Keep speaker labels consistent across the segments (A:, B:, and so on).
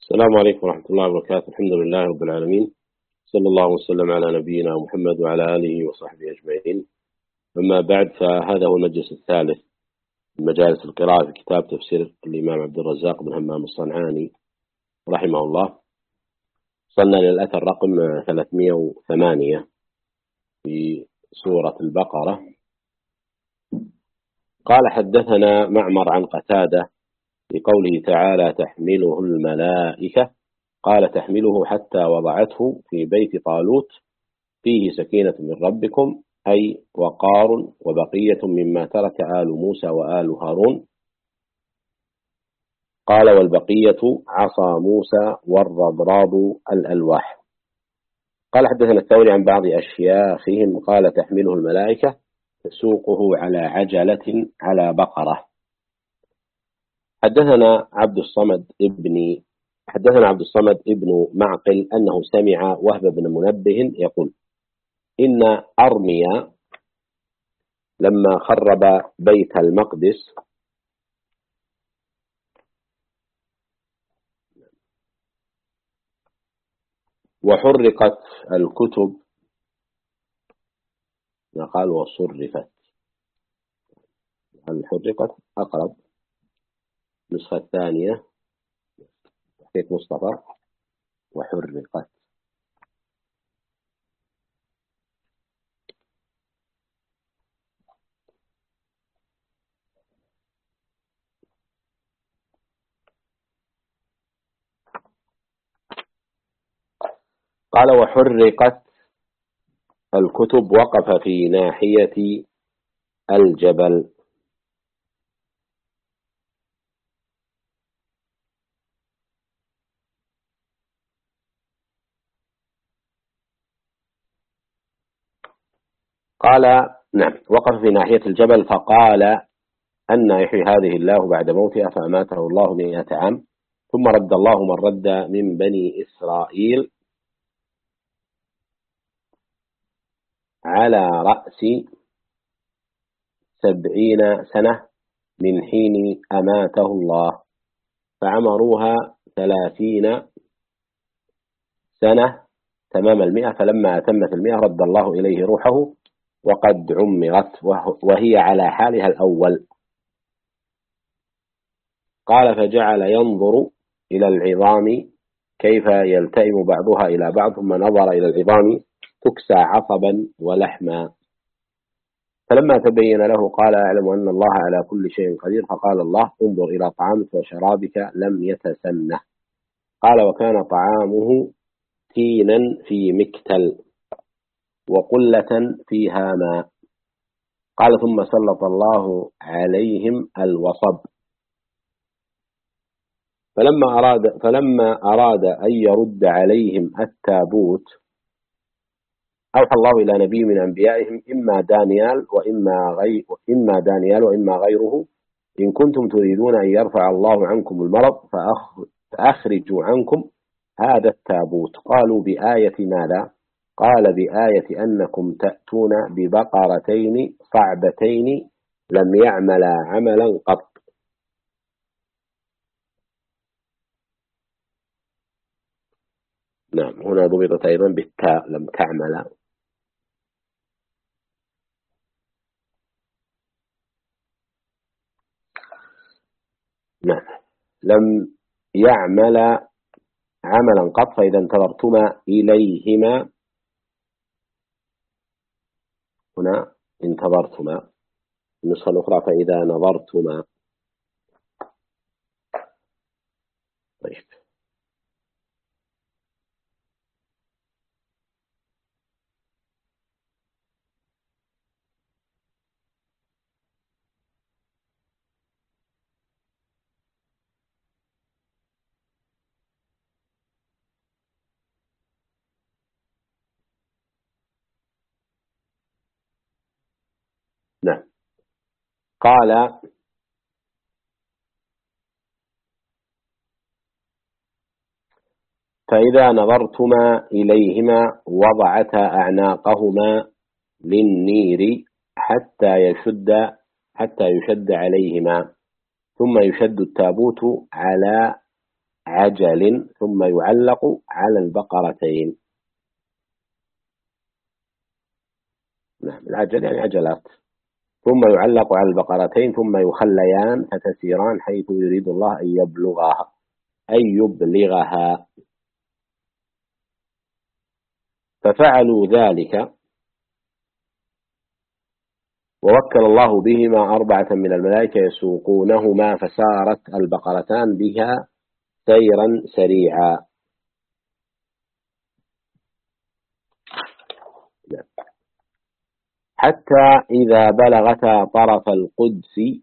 A: السلام عليكم ورحمة الله وبركاته. الحمد لله رب العالمين، صلى الله وسلم على نبينا محمد وعلى آله وصحبه أجمعين. أما بعد، فهذا هو المجلس الثالث من مجالس القراءة في كتاب تفسير الإمام عبد الرزاق بن همام الصنعاني رحمه الله. وصلنا للأثر رقم 308 في سورة البقرة. قال: حدثنا معمر عن قتادة بقوله تعالى: تحمله الملائكة، قال: تحمله حتى وضعته في بيت طالوت فيه سكينة من ربكم، أي وقار وبقية مما ترك آل موسى وآل هارون. قال: والبقية عصا موسى والرضراض الألواح. قال: حدثنا الثوري عن بعض أشياخهم قال: تحمله الملائكة تسوقه على عجلة على بقرة. حدثنا عبد الصمد ابن معقل أنه سمع وهب بن منبه يقول: إن أرميا لما خرب بيت المقدس وحرقت الكتب، قال وصرفت، حرقت أقرب، النسخة الثانية تحقيق مصطفى وحرقت. قال: وحرقت الكتب، وقف في ناحية الجبل. قال: نعم، وقف في ناحية الجبل فقال: أن يحيي هذه الله بعد موتها، فأماته الله 100 عام، ثم رد الله من رد من بني إسرائيل على رأس 70 سنة من حين أماته الله، فعمروها 30 سنة تمام 100، فلما أتمت 100 رد الله إليه روحه وقد عمرت وهي على حالها الأول. قال: فجعل ينظر إلى العظام كيف يلتئم بعضها إلى بعض، ثم نظر إلى العظام تكسى عصبا ولحما، فلما تبين له قال: أعلم أن الله على كل شيء قدير. فقال الله: انظر إلى طعامك وشرابك لم يتسنه. قال: وكان طعامه تينا في مكتل وقلة فيها ماء. قال: ثم سلط الله عليهم الوصب، فلما أراد أن يرد عليهم التابوت أوحى الله إلى نبي من أنبيائهم، إما دانيال وإما غيره: إن كنتم تريدون أن يرفع الله عنكم المرض فأخرجوا عنكم هذا التابوت. قالوا: بآية ماذا؟ قال: بآية أنكم تأتون ببقرتين صعبتين لم يعملا عملا قط. نعم، هنا ضبطت أيضا بالتاء، لم تعمل. نعم، لم يعمل عملا قط، فإذا انتظرتما إليهما، هنا انتظرتما. النسخة الأخرى: فإذا نظرتما. طيب، نعم. قال: فإذا نظرتما إليهما وضعتا أعناقهما للنير حتى يشد عليهما، ثم يشد التابوت على عجل ثم يعلق على البقرتين. نعم، العجل يعني عجلات، ثم يعلق على البقرتين ثم يخليان فتسيران حيث يريد الله أن يبلغها. ففعلوا ذلك ووكل الله بهما 4 من الملائكة يسوقونهما، فسارت البقرتان بها سيرا سريعا. حتى إذا بلغتا طرف القدس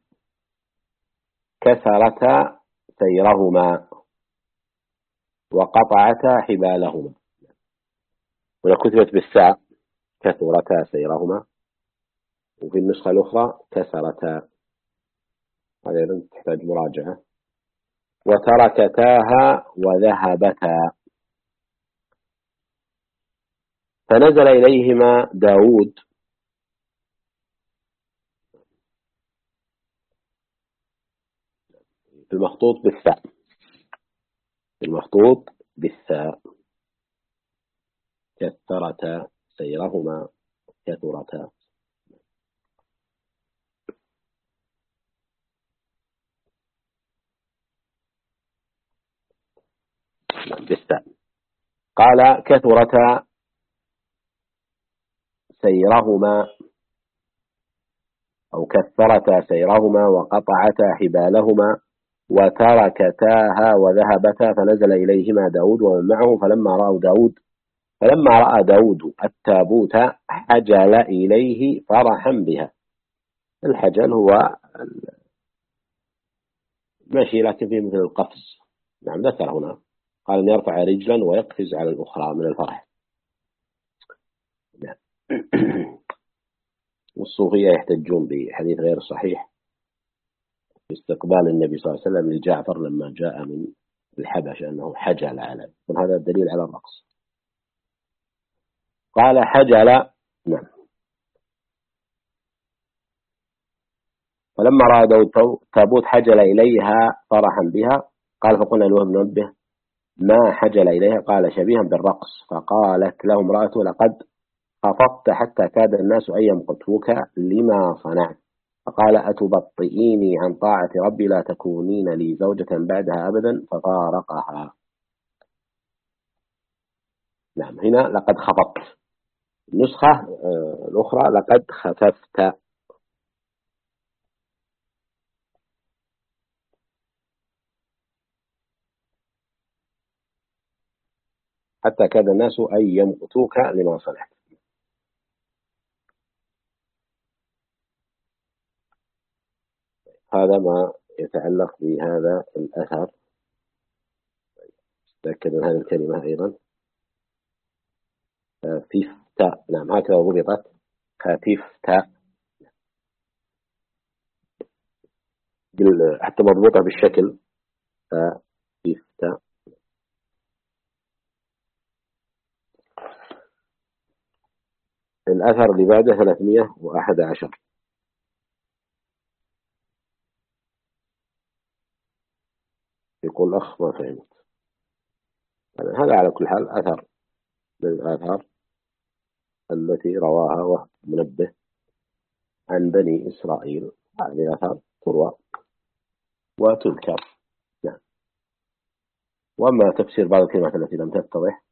A: كسرتا سيرهما وقطعتا حبالهما. هنا كتبت بالساء كثرتا سيرهما، وفي النسخة الأخرى كسرتا، هذا تحتاج مراجعة. وتركتاها وذهبتا. فنزل إليهما داود المخطوط بالثاء كثرتا سيرهما كثرتا. بالثاء. قال كثرتا سيرهما أو كثرتا سيرهما وقطعتا حبالهما وتركتاها وذهبتا. فنزل إليهما داود ومن معه. فلما رأى داود التابوت حجل إليه فرحا بها. الحجل هو ماشي لكن فيه مثل القفز. نعم، ذكر هنا قال أن يرفع رجلا ويقفز على الأخرى من الفرح. نعم. والصوفية يحتجون بحديث غير صحيح في استقبال النبي صلى الله عليه وسلم لجعفر لما جاء من الحبشة أنه حجل عليه، وهذا الدليل على الرقص. قال حجل. نعم. فلما رأى داود تابوت حجل إليها فرحا بها. قال فقلنا له منبه ما حجل إليها؟ قال شبيها بالرقص. فقالت له امرأته لقد خفضت حتى كاد الناس أن يمقتوك لما صنعت. فقال أتبطئيني عن طاعة ربي لا تكونين لي زوجة بعدها أبدا. ففارقها. نعم، هنا لقد خفضت. النسخة الأخرى لقد خففت. حتى كاد الناس أن يمقتوك لما صنعت. هذا ما يتعلق بهذا الأثر. تأكد من هذه الكلمة أيضا خففت. نعم، هكذا ضبطت خففت، حتى مضبوطة بالشكل خففت. الأثر اللي بعده 311. يقول أخ ما فهمت. هذا على كل حال أثر من الآثار التي رواها وهب منبه عن بني إسرائيل. هذه آثار تروى وتذكر. نعم. وأما تفسير بعض الكلمات التي لم تتضح: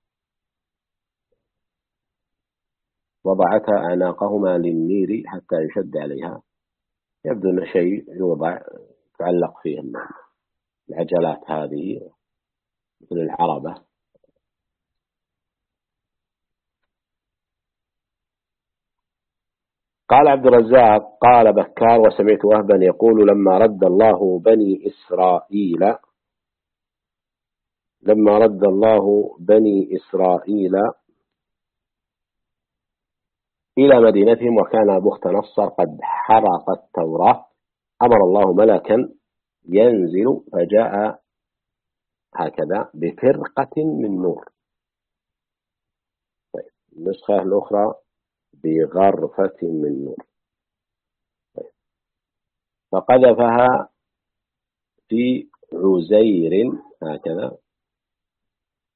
A: وضعتا أعناقهما للنير حتى يشد عليها. يبدو أن شيء يوضع تعلق فيه العجلات هذه مثل العربة. قال عبد الرزاق قال بكار وسمعت وهبا يقول لما رد الله بني إسرائيل إلى مدينتهم وكان بخت نصر قد حرق التوراة أمر الله ملكا ينزل فجاء هكذا بفرقة من نور. طيب. النسخة الأخرى بغرفة من نور. طيب. فقذفها في عزير هكذا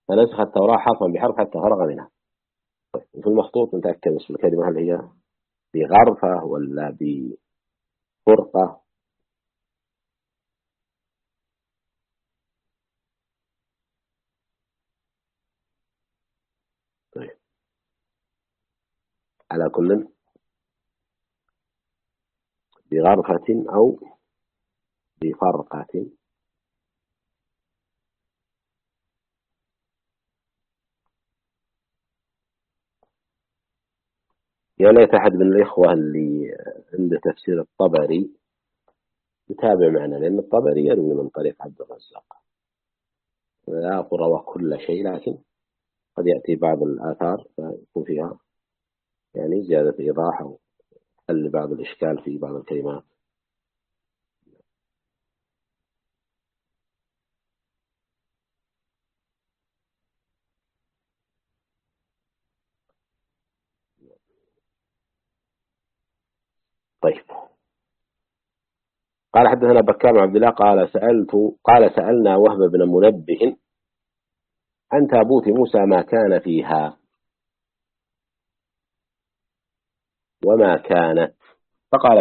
A: فنسخ التوراة حرفا بحرف حتى فرغ منها. طيب في المخطوط نتأكد اسم الكلمة هل هي بغرفة ولا بفرقة؟ طيب على كل بغرفة أو بفرقة. يا ليت أحد من الإخوة اللي عنده تفسير الطبري يتابع معنا، لأن الطبري يروي من طريق عبد الرزاق، لا أقول روى كل شيء، لكن قد يأتي بعض الآثار فيكون فيها يعني زيادة إيضاح أو حل بعض الإشكال في بعض الكلمات. طيب قال حدثنا بكار بن عبد الله قال سألنا وهب بن منبه عن تابوت موسى ما كان فيها وما كانت، فقال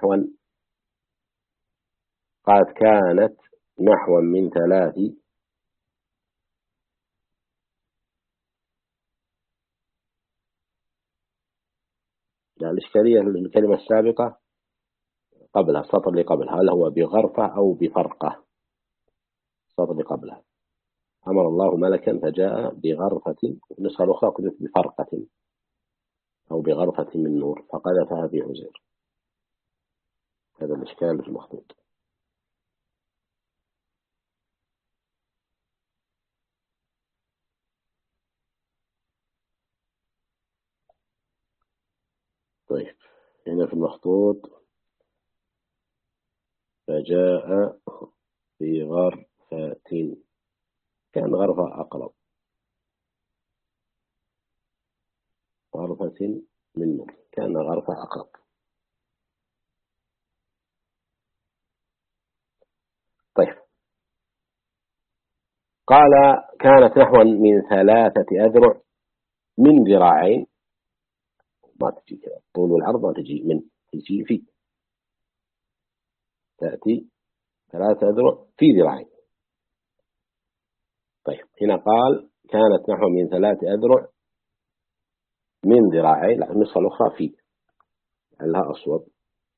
A: كانت نحوا من 3. لا الإشكالية الكلمة السابقة قبلها، السطر اللي قبلها، هل هو بغرفة أو بفرقة؟ السطر اللي قبلها أمر الله ملكا فجاء بغرفة، النسخة الأخرى كتبت بفرقة أو بغرفة من نور فقذفها في عزير. هذا الإشكال في المخطوط. طيب هنا في المخطوط فجاء بغرفة، كان غرفة أقرب، غرفة من نور، كان غرفة أقرب. طيب قال كانت نحوا من 3 أذرع من ذراعين، ما تجي كذا طول والعرض، ما تجي من، تجي في، تأتي 3 أذرع في ذراعين. طيب هنا قال كانت نحو من 3 أذرع من ذراعين، لا النسخة الأخرى في، لها أصوب.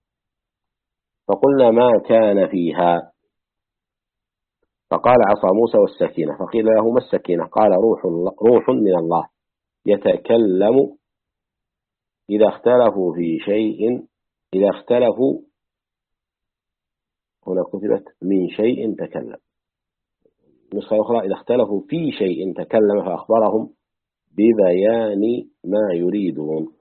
A: فقلنا ما كان فيها، فقال عصا موسى والسكينة، فقيل له ما السكينة؟ قال روح من الله يتكلم إذا اختلفوا في شيء، إذا اختلفوا، هنا كتبت من شيء تكلم، نسخة أخرى إذا اختلفوا في شيء تكلم فأخبرهم ببيان ما يريدون.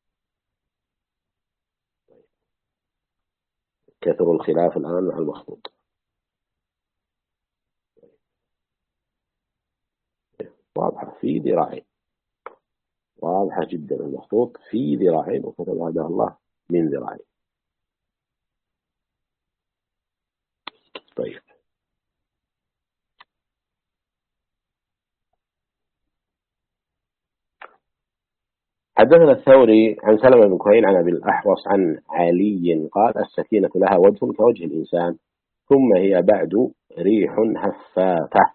A: كثر الخلاف الآن مع المخطوط. واضحة في ذراعين، واضحة جدا المخطوط في ذراعين، وكتب هذا الله من ذراعين. طيب حدثنا الثوري عن سلمة بن كهيل عن أبي الأحوص عن علي قال السكينة لها وجه كوجه الإنسان، ثم هي بعد ريح هفافة.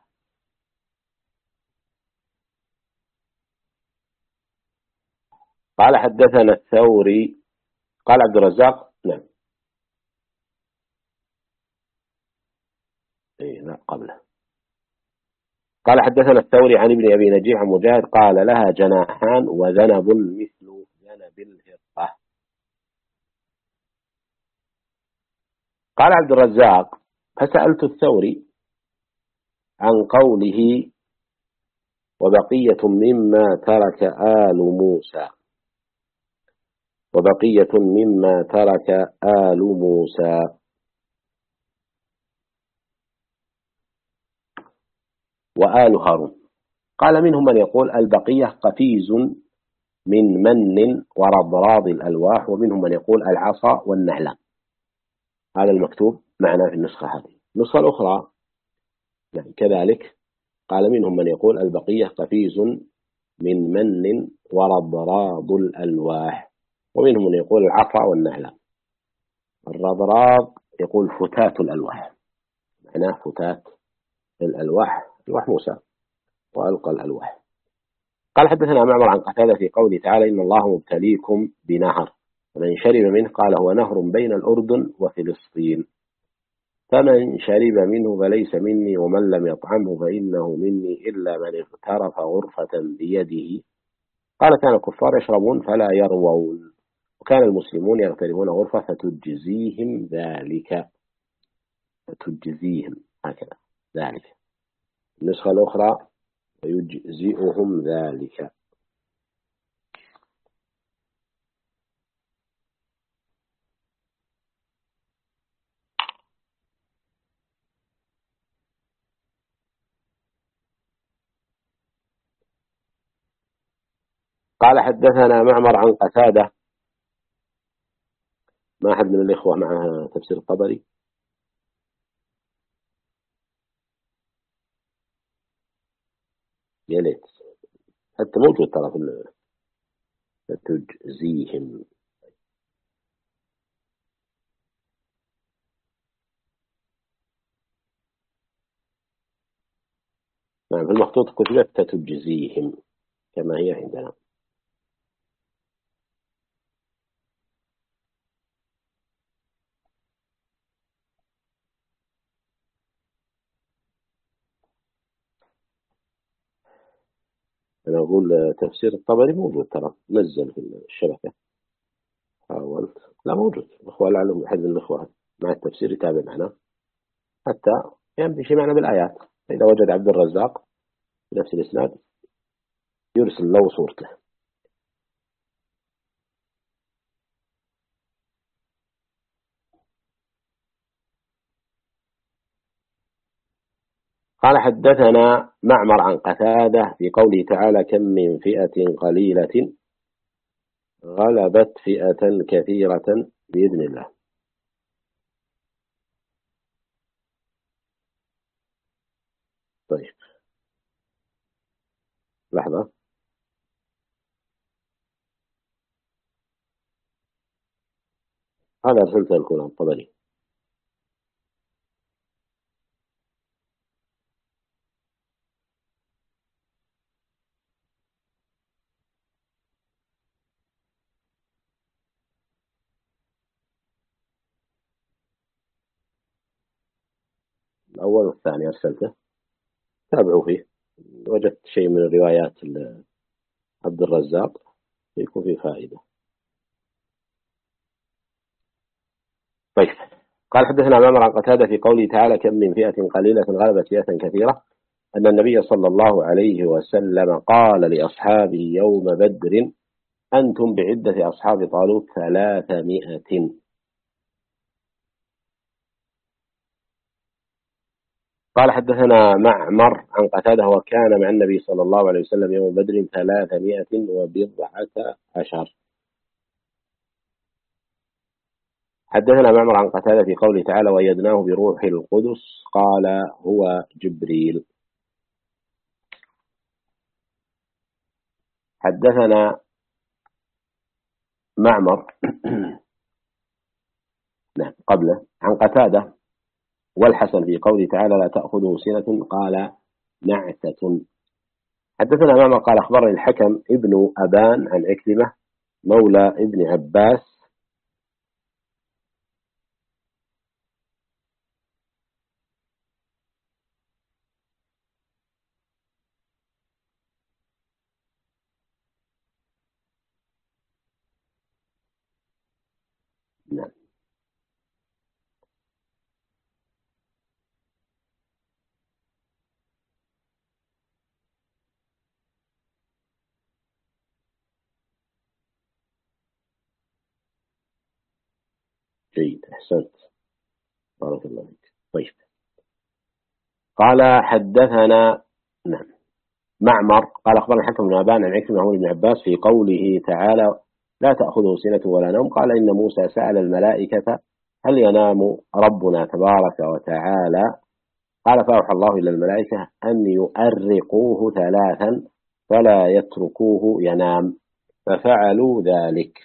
A: قال حدثنا الثوري، قال عبد الرزاق نعم، لا قبله. قال حدثنا الثوري عن ابن أبي نجيح عن مجاهد قال لها جناحان وذنب مثل ذنب الهرة. قال عبد الرزاق فسألت الثوري عن قوله وبقية مما ترك آل موسى، وبقية مما ترك آل موسى، وآل هارون. قال منهم من يقول البقية قفيز من ورضراض الألواح، ومنهم من يقول العصا والنعلان. هذا المكتوب معنا في النسخة هذه. النسخة الأخرى يعني كذلك قال منهم من يقول البقية قفيز من من ورضراض الألواح، ومنهم من يقول العصا والنعلة. الرضراض يقول فتات الألواح، معناه فتات الألواح، ألواح موسى وألقى الألواح. قال حدثنا معمر عن قتادة في قوله تعالى إن الله مبتليكم بنهر فمن شرب منه قال هو نهر بين الأردن وفلسطين، فمن شرب منه فليس مني ومن لم يطعمه فإنه مني إلا من اغترف غرفة بيده. قال كان الكفار يشربون فلا يروون، وكان المسلمون يغترفون غرفة فتجزيهم ذلك، فتجزيهم هكذا ذلك. النسخة الأخرى فيجزئهم ذلك. قال حدثنا معمر عن قتادة. ما أحد من الإخوة معها تفسير الطبري؟ يا ليت، حتى موجود ترى في فتجزيهم. نعم في المخطوط كتبت فتجزيهم كما هي عندنا. أنا أقول تفسير الطبري موجود ترى، نزل في الشبكة، حاولت لا موجود. الأخوة لعلهم أحد من الأخوة مع التفسير يتابع معنا حتى يمشي معنا بالآيات. إذا وجد عبد الرزاق بنفس الإسناد يرسل له صورته. قال حدثنا معمر عن قتادة في قوله تعالى كم من فئة قليلة غلبت فئة كثيرة بإذن الله. طيب لحظة، هذا أرسلته لكم الطبري. الأول والثاني أرسلته، تابعوا فيه. وجدت شيء من الروايات عبد الرزاق يكون فيه فائدة. طيب قال حدثنا معمر عن قتادة في قوله تعالى كم من فئة قليلة غلبت فئة كثيرة أن النبي صلى الله عليه وسلم قال لأصحابه يوم بدر أنتم بعدة أصحاب طالوت 300. قال حدثنا معمر عن قتادة وكان مع النبي صلى الله عليه وسلم يوم بدر 310. حدثنا معمر عن قتادة في قوله تعالى وأيدناه بروح القدس قال هو جبريل. حدثنا معمر نعم قبله عن قتادة والحسن في قوله تعالى لا تأخذه سنة قال نعتة. حدثنا معمر قال أخبرني الحكم ابن أبان عن عكرمة مولى ابن عباس نعم جيد أحسنت بارك الله فيك. طيب قال حدثنا نعم معمر قال أخبرنا الحكم بن أبان عن عكرمة مولى ابن عباس في قوله تعالى لا تأخذه سنة ولا نوم قال إن موسى سأل الملائكة هل ينام ربنا تبارك وتعالى قال فأوحى الله إلى الملائكة أن يؤرقوه 3 فلا يتركوه ينام، ففعلوا ذلك،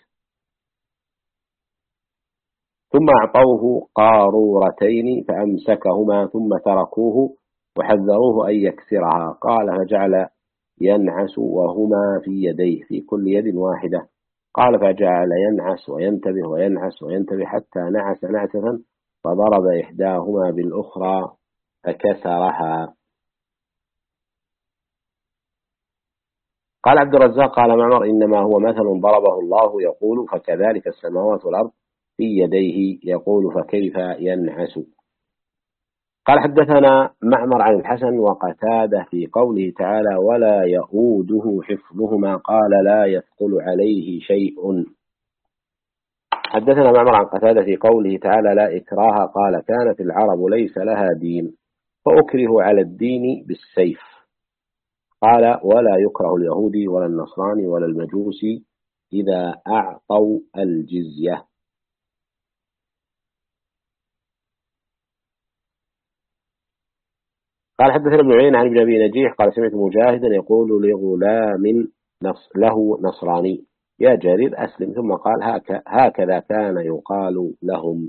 A: ثم أعطوه قارورتين فأمسكهما ثم تركوه وحذروه أن يكسرها. قال فجعل ينعس وهما في يديه في كل يد واحدة. قال فجعل ينعس وينتبه وينعس وينتبه حتى نعس نعسة فضرب إحداهما بالأخرى فكسرها. قال عبد الرزاق قال معمر إنما هو مثل ضربه الله يقول فكذلك السماوات والأرض في يديه يقول فكيف ينعس. قال حدثنا معمر عن الحسن وقتادة في قوله تعالى ولا يؤوده حفظهما قال لا يثقل عليه شيء. حدثنا معمر عن قتادة في قوله تعالى لا إكراه قال كانت العرب ليس لها دين فأكره على الدين بالسيف. قال ولا يكره اليهودي ولا النصراني ولا المجوسي إذا أعطوا الجزية. قال حدثنا ابن عيينة عن ابن أبي نجيح قال سمعت مجاهدا يقول لغلام له نصراني يا جرير أسلم، ثم قال هكذا كان يقال لهم.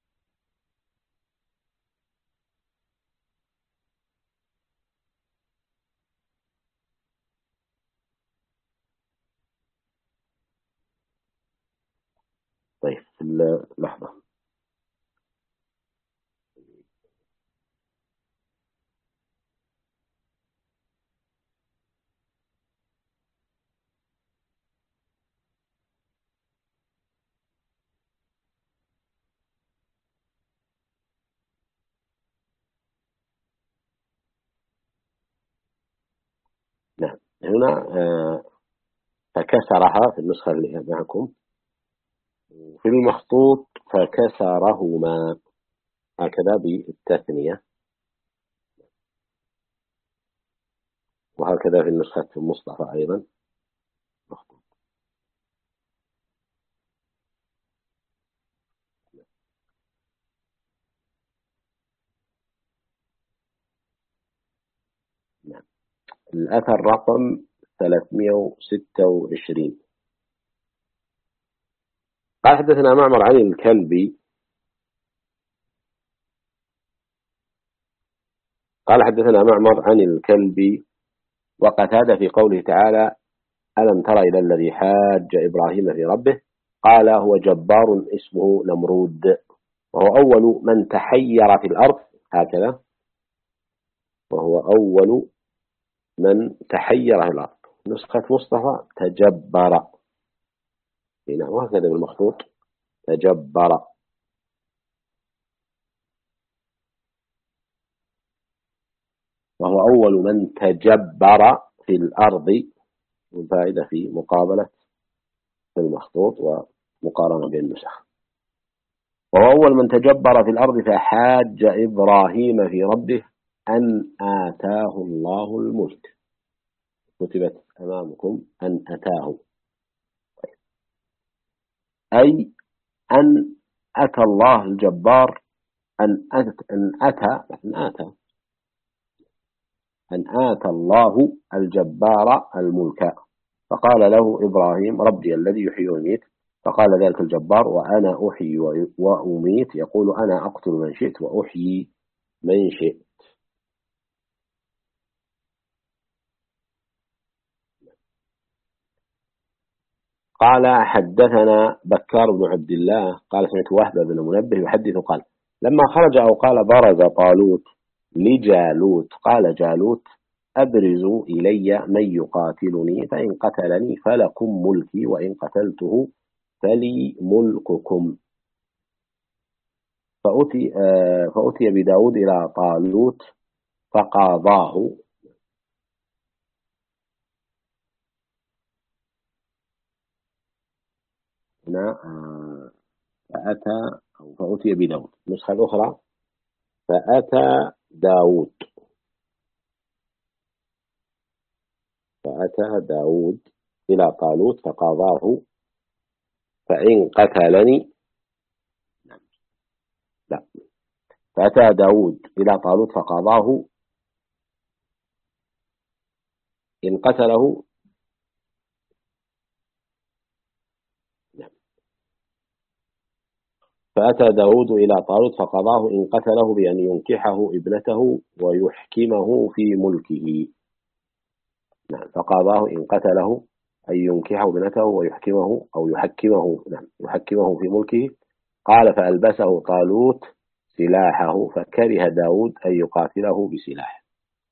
A: طيب لحظة. نعم هنا فكسرها في النسخة اللي معكم، في المخطوط فكسرهما هكذا بالتثنية، وهكذا في النسخة المصطفى أيضا مخطوط. نعم. الأثر رقم 326. قال حدثنا معمر عن الكلبي قال حدثنا معمر عن الكلبي وقتادة في قوله تعالى ألم تر إلى الذي حاج إبراهيم في ربه قال هو جبار اسمه نمرود وهو أول من تحير في الأرض هكذا، وهو أول من تحير في الأرض. نسخة مصطفى تجبر هنا وهكذا بالمخطوط تجبر. وهو أول من تجبر في الأرض، والفائدة في مقابلة المخطوط ومقارنة بين النسخ. وهو أول من تجبر في الأرض فحاج إبراهيم في ربه أن آتاه الله الملك. كتبت أمامكم أن أتاه، أي أن أتى الله الجبار أن آتى الله الجبار الملك. فقال له إبراهيم ربي الذي يحيي ويميت، فقال ذلك الجبار وأنا أحيي وأميت يقول أنا أقتل من شئت وأحيي من شئت. قال حدثنا بكار بن عبد الله قال سمعت وهب بن منبه يحدث قال لما خرج أو قال برز طالوت لجالوت قال جالوت أبرزوا إلي من يقاتلني فإن قتلني فلكم ملكي وإن قتلته فلي ملككم. فأتي بداود إلى طالوت فقاضاه. هنا فأتي بداود. النسخة الأخرى فأتى داود إلى طالوت فقاضاه فإن قتلني لا فأتى داود إلى طالوت فقاضاه إن قتله. فأتى داود إلى طالوت فقضاه إن قتله بأن ينكحه ابنته ويحكمه في ملكه. نعم، فقضاه إن قتله أن ينكحه ابنته ويحكمه أو يحكمه، نعم يحكمه في ملكه. قال فألبسه طالوت سلاحه فكره داود أن يقاتله بسلاح،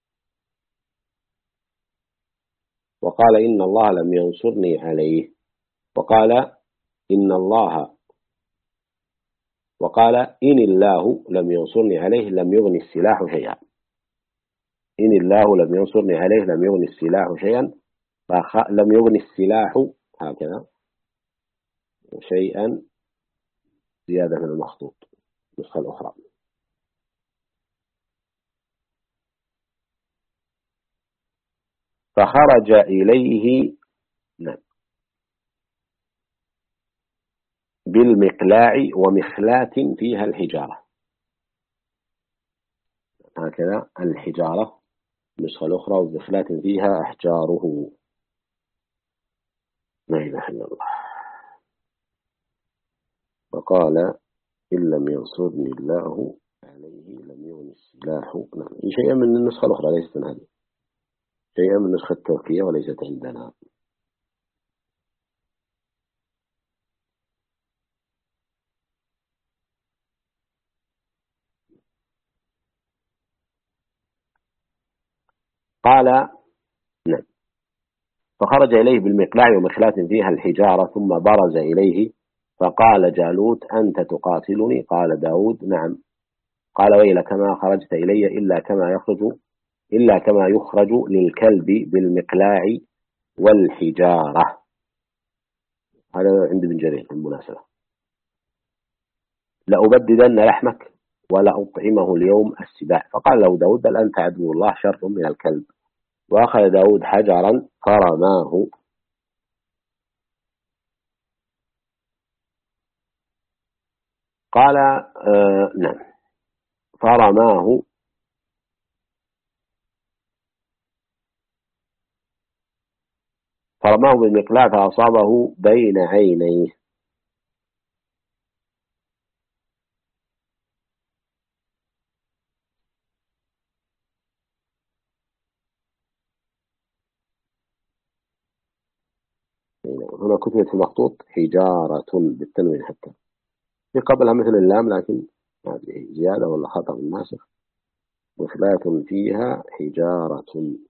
A: وقال إن الله لم ينصرني عليه. وقال إن الله لم ينصرني عليه لم يغني السلاح شيئا. إن الله لم ينصرني عليه لم يغني السلاح شيئا، لم يغني السلاح هكذا شيئا، زيادة من المخطوط النسخة الأخرى. فخرج إليه بالمقلاع ومخلاة فيها الحجارة، هكذا الحجارة النسخة الأخرى، ومخلاة فيها أحجاره. لا إله إلا الله. فقال إن لم ينصرني الله عليه لم يغن السلاح. نعم، شيئا من النسخة الأخرى ليست من هذه، شيئا من النسخة التركية وليست عندنا. قال نعم. فخرج إليه بالمقلاع ومخلاة فيها الحجارة ثم برز إليه فقال جالوت أنت تقاتلني؟ قال داود نعم. قال ويلك ما خرجت إلي إلا كما يخرج للكلب بالمقلاع والحجارة. هذا عند ابن جرير بالمناسبة. لأبددن لحمك ولا أطعمه اليوم السباع. فقال له داود بل أنت عدو الله شر من الكلب. وأخذ داود حجرا فرماه. قال نعم. فرماه بالمقلاع فأصابه بين عينيه. هنا كتبت في المخطوط حجارة بالتنوين حتى في قبلها مثل اللام، لكن هذه زيادة ولا خطأ الناسخ. وثلاث فيها حجارة.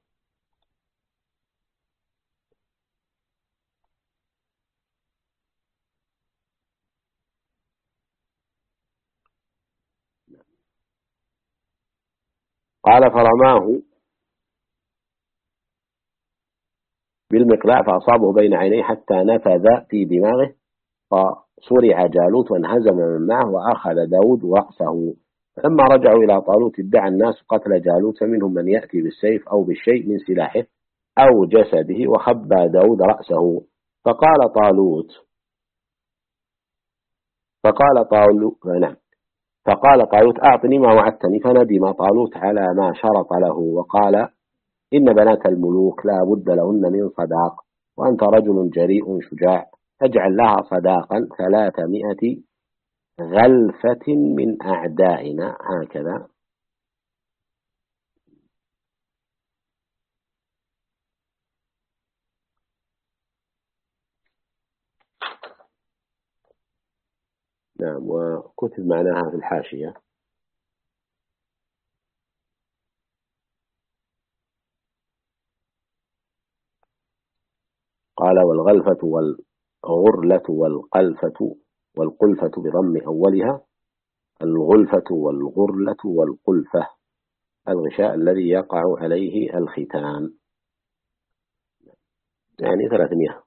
A: قال فرماه بالمقلاع فأصابه بين عينيه حتى نفذ في دماغه، فصرع جالوت وانهزم من معه وأخذ داود رأسه. فلما رجعوا إلى طالوت ادعى الناس قتل جالوت، فمنهم من يأتي بالسيف أو بالشيء من سلاحه أو جسده، وخبى داود رأسه. فقال طالوت أعطني ما وعدتني. فندم طالوت على ما شرط له وقال إن بنات الملوك لا بد لهن من صداق، وأنت رجل جريء شجاع، اجعل لها صداقا 300 غلفة من أعدائنا. هكذا. نعم، وكتب معناها في الحاشية. قال والغلفة والغرلة والقلفة بضم أولها، الغلفة والغرلة والقلفة الغشاء الذي يقع عليه الختان، يعني 300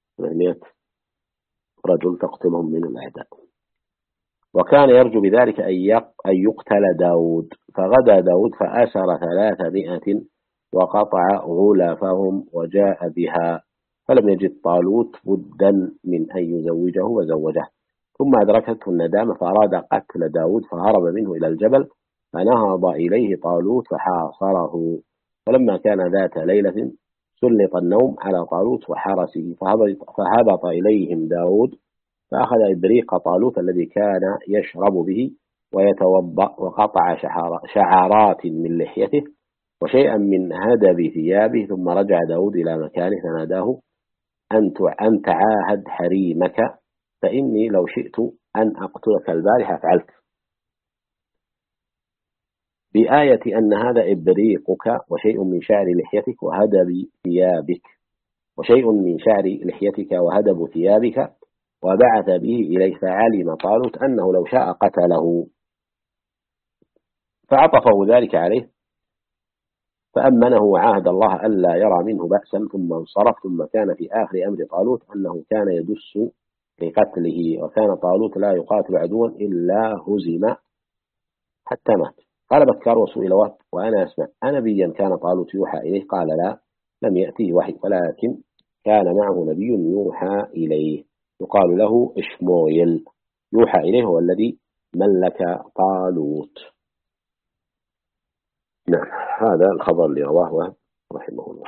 A: رجل تقتلهم من الأعداء. وكان يرجو بذلك أن يقتل داود. فغدا داود فأسر 300 وقطع غلفهم وجاء بها، فلم يجد طالوت بدا من أن يزوجه وزوجه. ثم أدركته الندامة فأراد قتل داود فهرب منه إلى الجبل فنهض إليه طالوت فحاصره. فلما كان ذات ليلة سلط النوم على طالوت وحرسه فهبط إليهم داود فأخذ إبريق طالوت الذي كان يشرب به ويتوضأ وقطع شعرات من لحيته وشيئا من هدب ثيابه. ثم رجع داود إلى مكانه فناداه أن تعاهد حريمك فإني لو شئت أن أقتلك البارحة فعلت، بآية أن هذا إبريقك وشيء من شعر لحيتك وهدب ثيابك وشيء من شعر لحيتك وهدب ثيابك، وبعث به إليه فعلم طالوت أنه لو شاء قتله فعطفه ذلك عليه فأمنه وعاهد الله ألا يرى منه بأسا ثم انصرف. ثم كان في آخر أمر طالوت أنه كان يدس لقتله، وكان طالوت لا يقاتل عدوا إلا هزم حتى مات. قال بكار وسئل وأنا أسمع أنبيا كان طالوت يوحى إليه؟ قال لا، لم يأتيه وحي، ولكن كان معه نبي يوحى إليه يقال له إشمويل يوحى إليه هو الذي ملك طالوت. نعم، هذا الخبر اللي رواه رحمه الله.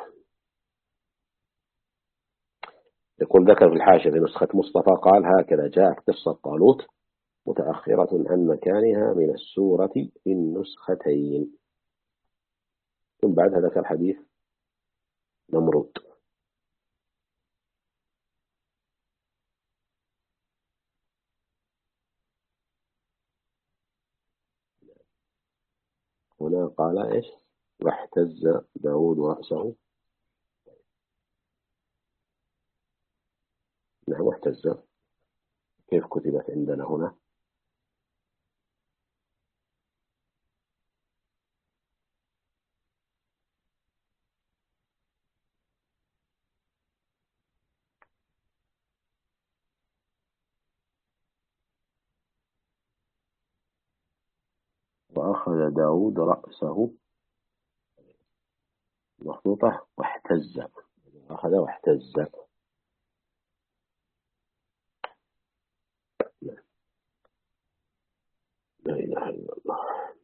A: يقول ذكر في الحاشية في نسخة مصطفى قال هكذا جاءت قصة طالوت متأخرة عن مكانها من السورة في النسختين. ثم بعدها ذكر حديث نمرود. هنا قال إيش؟ واحتز داود رأسه. نعم، واحتز كيف كتبت عندنا هنا؟ وأخذ داود رأسه مخطوطة واحتز، أخذ واحتز. لا إله إلا الله.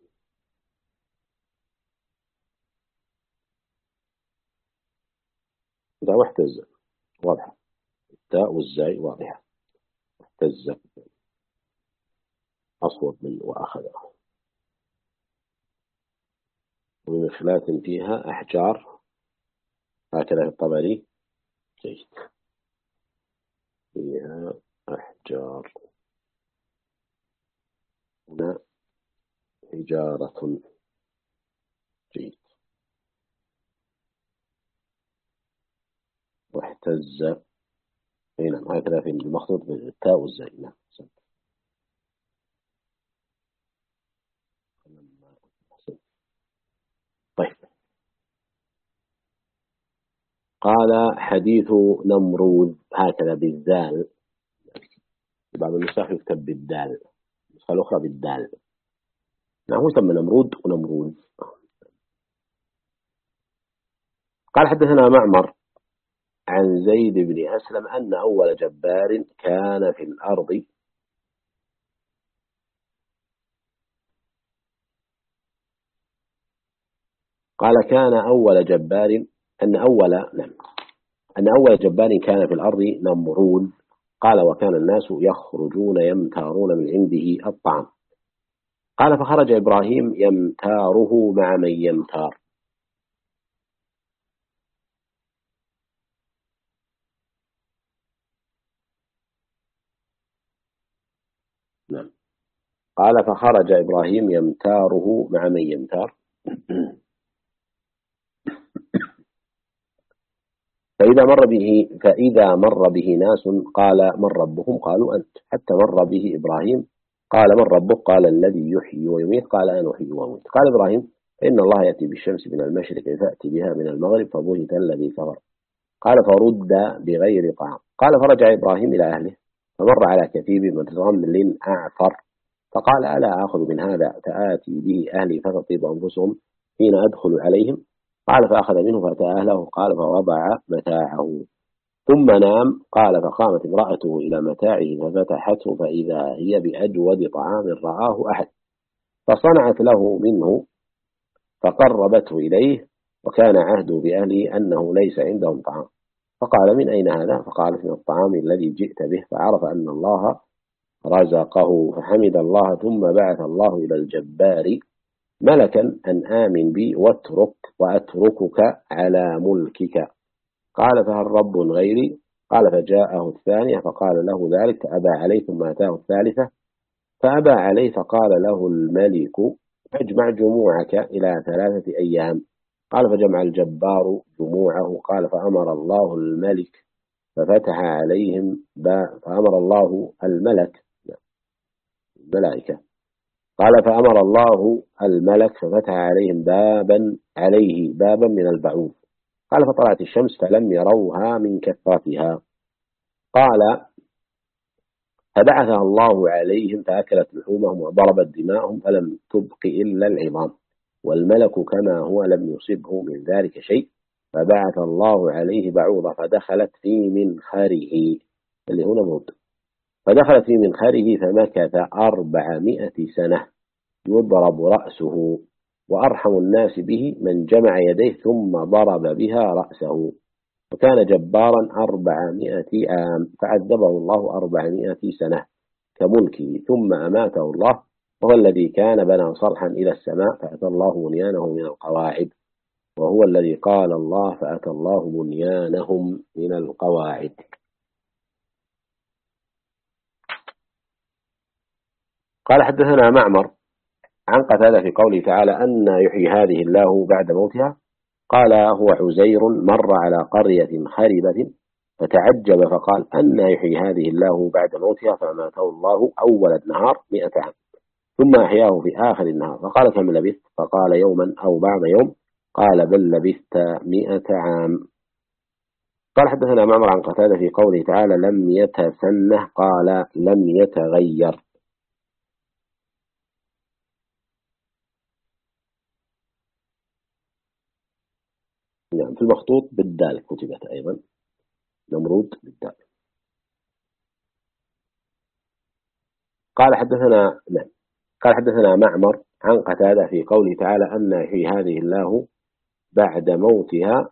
A: لا، واحتز واضحة، التاء والزاي واضحة. احتز أصوب من وأخذ. ومن خلاف فيها أحجار هكذا في الطبري جيد، فيها أحجار هنا حجارة جيد. واحتز هنا هكذا في المخطوط بالتاء والزاي. نعم. طيب، قال حديث نمرود هكذا بالذال، بعض النسخ يكتب بالدال، النسخة الأخرى بالدال. نعم، يسمى نمرود ونمرود. قال حدثنا معمر عن زيد بن أسلم أن أول جبار كان في الأرض قال كان أول جبار أن أول جبار كان في الأرض نمرود. قال وكان الناس يخرجون يمتارون من عنده الطعام. قال فخرج إبراهيم يمتاره مع من يمتار. نعم. قال فخرج إبراهيم يمتاره مع من يمتار فإذا مر به ناس قال من ربهم؟ قالوا أنت. حتى مر به إبراهيم قال من ربك؟ قال الذي يحيي ويميت. قال أنا أحيي وأميت. قال إبراهيم إن الله يأتي بالشمس من المشرق فأتي بها من المغرب فبهت الذي كفر. قال فرد بغير طعام. قال فرجع إبراهيم إلى أهله فمر على كثيب من رمل أعفر فقال ألا آخذ من هذا فآتي به أهلي فتطيب أنفسهم حين أدخل عليهم؟ قال فأخذ منه فأتى أهله. قال فوضع متاعه. ثم نام. قال فقامت امرأته إلى متاعه ففتحته فإذا هي بأجود طعام رآه أحد، فصنعت له منه فقربته إليه، وكان عهد بأهله أنه ليس عندهم طعام. فقال من أين هذا؟ فقالت من الطعام الذي جئت به. فعرف أن الله رزقه فحمد الله، ثم بعث الله إلى الجبار ملكا أن آمن بي وأتركك على ملكك. قال فهل رب غيري؟ قال فجاءه الثانية فقال له ذلك فأبى عليه، ثم أتاه الثالثة فأبى عليه، فقال له الملك اجمع جموعك إلى 3 أيام. قال فجمع الجبار جموعه. قال فأمر الله الملك ففتح عليهم فأمر الله الملائكة. قال فأمر الله الملك ففتح عليهم بابا من البعوض. قال فطلعت الشمس فلم يروها من كثرتها. قال فبعثها الله عليهم فأكلت لحومهم وضربت دماءهم فلم تبق إلا العظام، والملك كما هو لم يصبه من ذلك شيء. فبعث الله عليه بعوضة فدخلت في منخره اللي هو نمرود، فدخلت في منخره فمكث 400 سنة يضرب رأسه، وأرحم الناس به من جمع يديه ثم ضرب بها رأسه، وكان جبارا 400 عام، فعذبه الله 400 سنة كملكه، ثم أماته الله، وهو الذي كان بنى صرحا إلى السماء فأتى الله بنيانه من القواعد، وهو الذي قال الله فأتى الله بنيانهم من القواعد. قال حدثنا معمر عن قتادة في قوله تعالى أن يحيي هذه الله بعد موتها. قال هو عزير مر على قرية خربة فتعجب فقال أن يحيي هذه الله بعد موتها، فأماته الله أول النهار 100 عام ثم أحياه في آخر النهار. فقال كم لبثت؟ فقال يوما أو بعض يوم. قال بل لبثت 100 عام. قال حدثنا معمر عن قتادة في قوله تعالى لم يتسنه. قال لم يتغير. نعم، في المخطوط بالدال كتبت أيضا نمرود بالدال. قال حدثنا معمر عن قتادة في قوله تعالى أن يحيي هذه الله بعد موتها.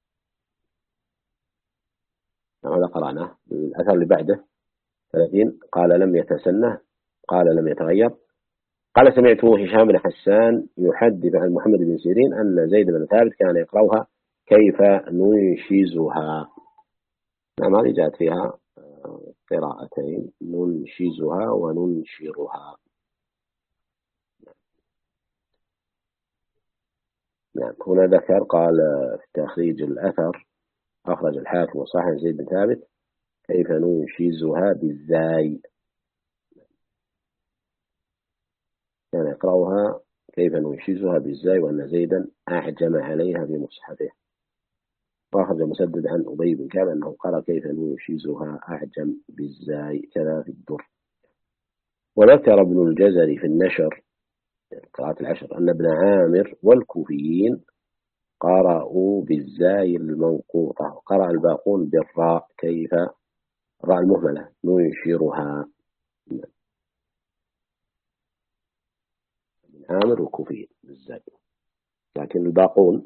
A: هذا قرأناه. الأثر اللي بعده 30 قال لم يتسنه. قال لم يتغير. قال سمعت هشام بن حسان يحدث عن محمد بن سيرين أن زيد بن ثابت كان يقرأها كيف ننشزها. نعم، هذه جاءت فيها قراءتين، ننشزها وننشرها. نعم، هنا ذكر قال في تخريج الأثر أخرج الحاكم وصححه زيد بن ثابت كيف ننشزها بالزاي، كان يقرأها كيف ننشزها بالزاي، وأن زيدا أعجم عليها بمصحفه. وأخرج مسدد عن أبي بن كعب أنه قرأ كيف ننشزها أعجم بالزاي كذا في الدر. وذكر ابن الجزري في النشر قراءة العشر أن ابن عامر والكوفيين قرأوا بالزاي المنقوطة، وقرأ الباقون بالراء كيف راء المهملة ننشرها. ابن عامر والكوفيين بالزاي، لكن الباقون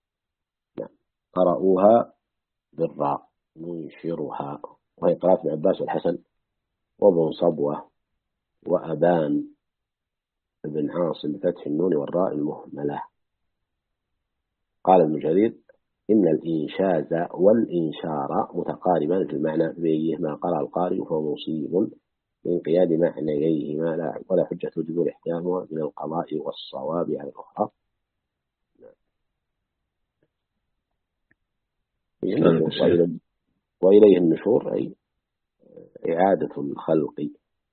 A: قرأوها بالراء ننشرها، وهي قراءة ابن عباس والحسن وابن صبوة وأبان بن عاصم بفتح النون والراء المهملة. قال ابن جرير إن الإنشاز والإنشار متقاربان في المعنى، بأيهما قرأ القارئ فهو مصيب لانقياد معنييهما ولا حجة تجب احتيامها من القضاء والصواب على الأخرى. وإليه النشور أي إعادة الخلق.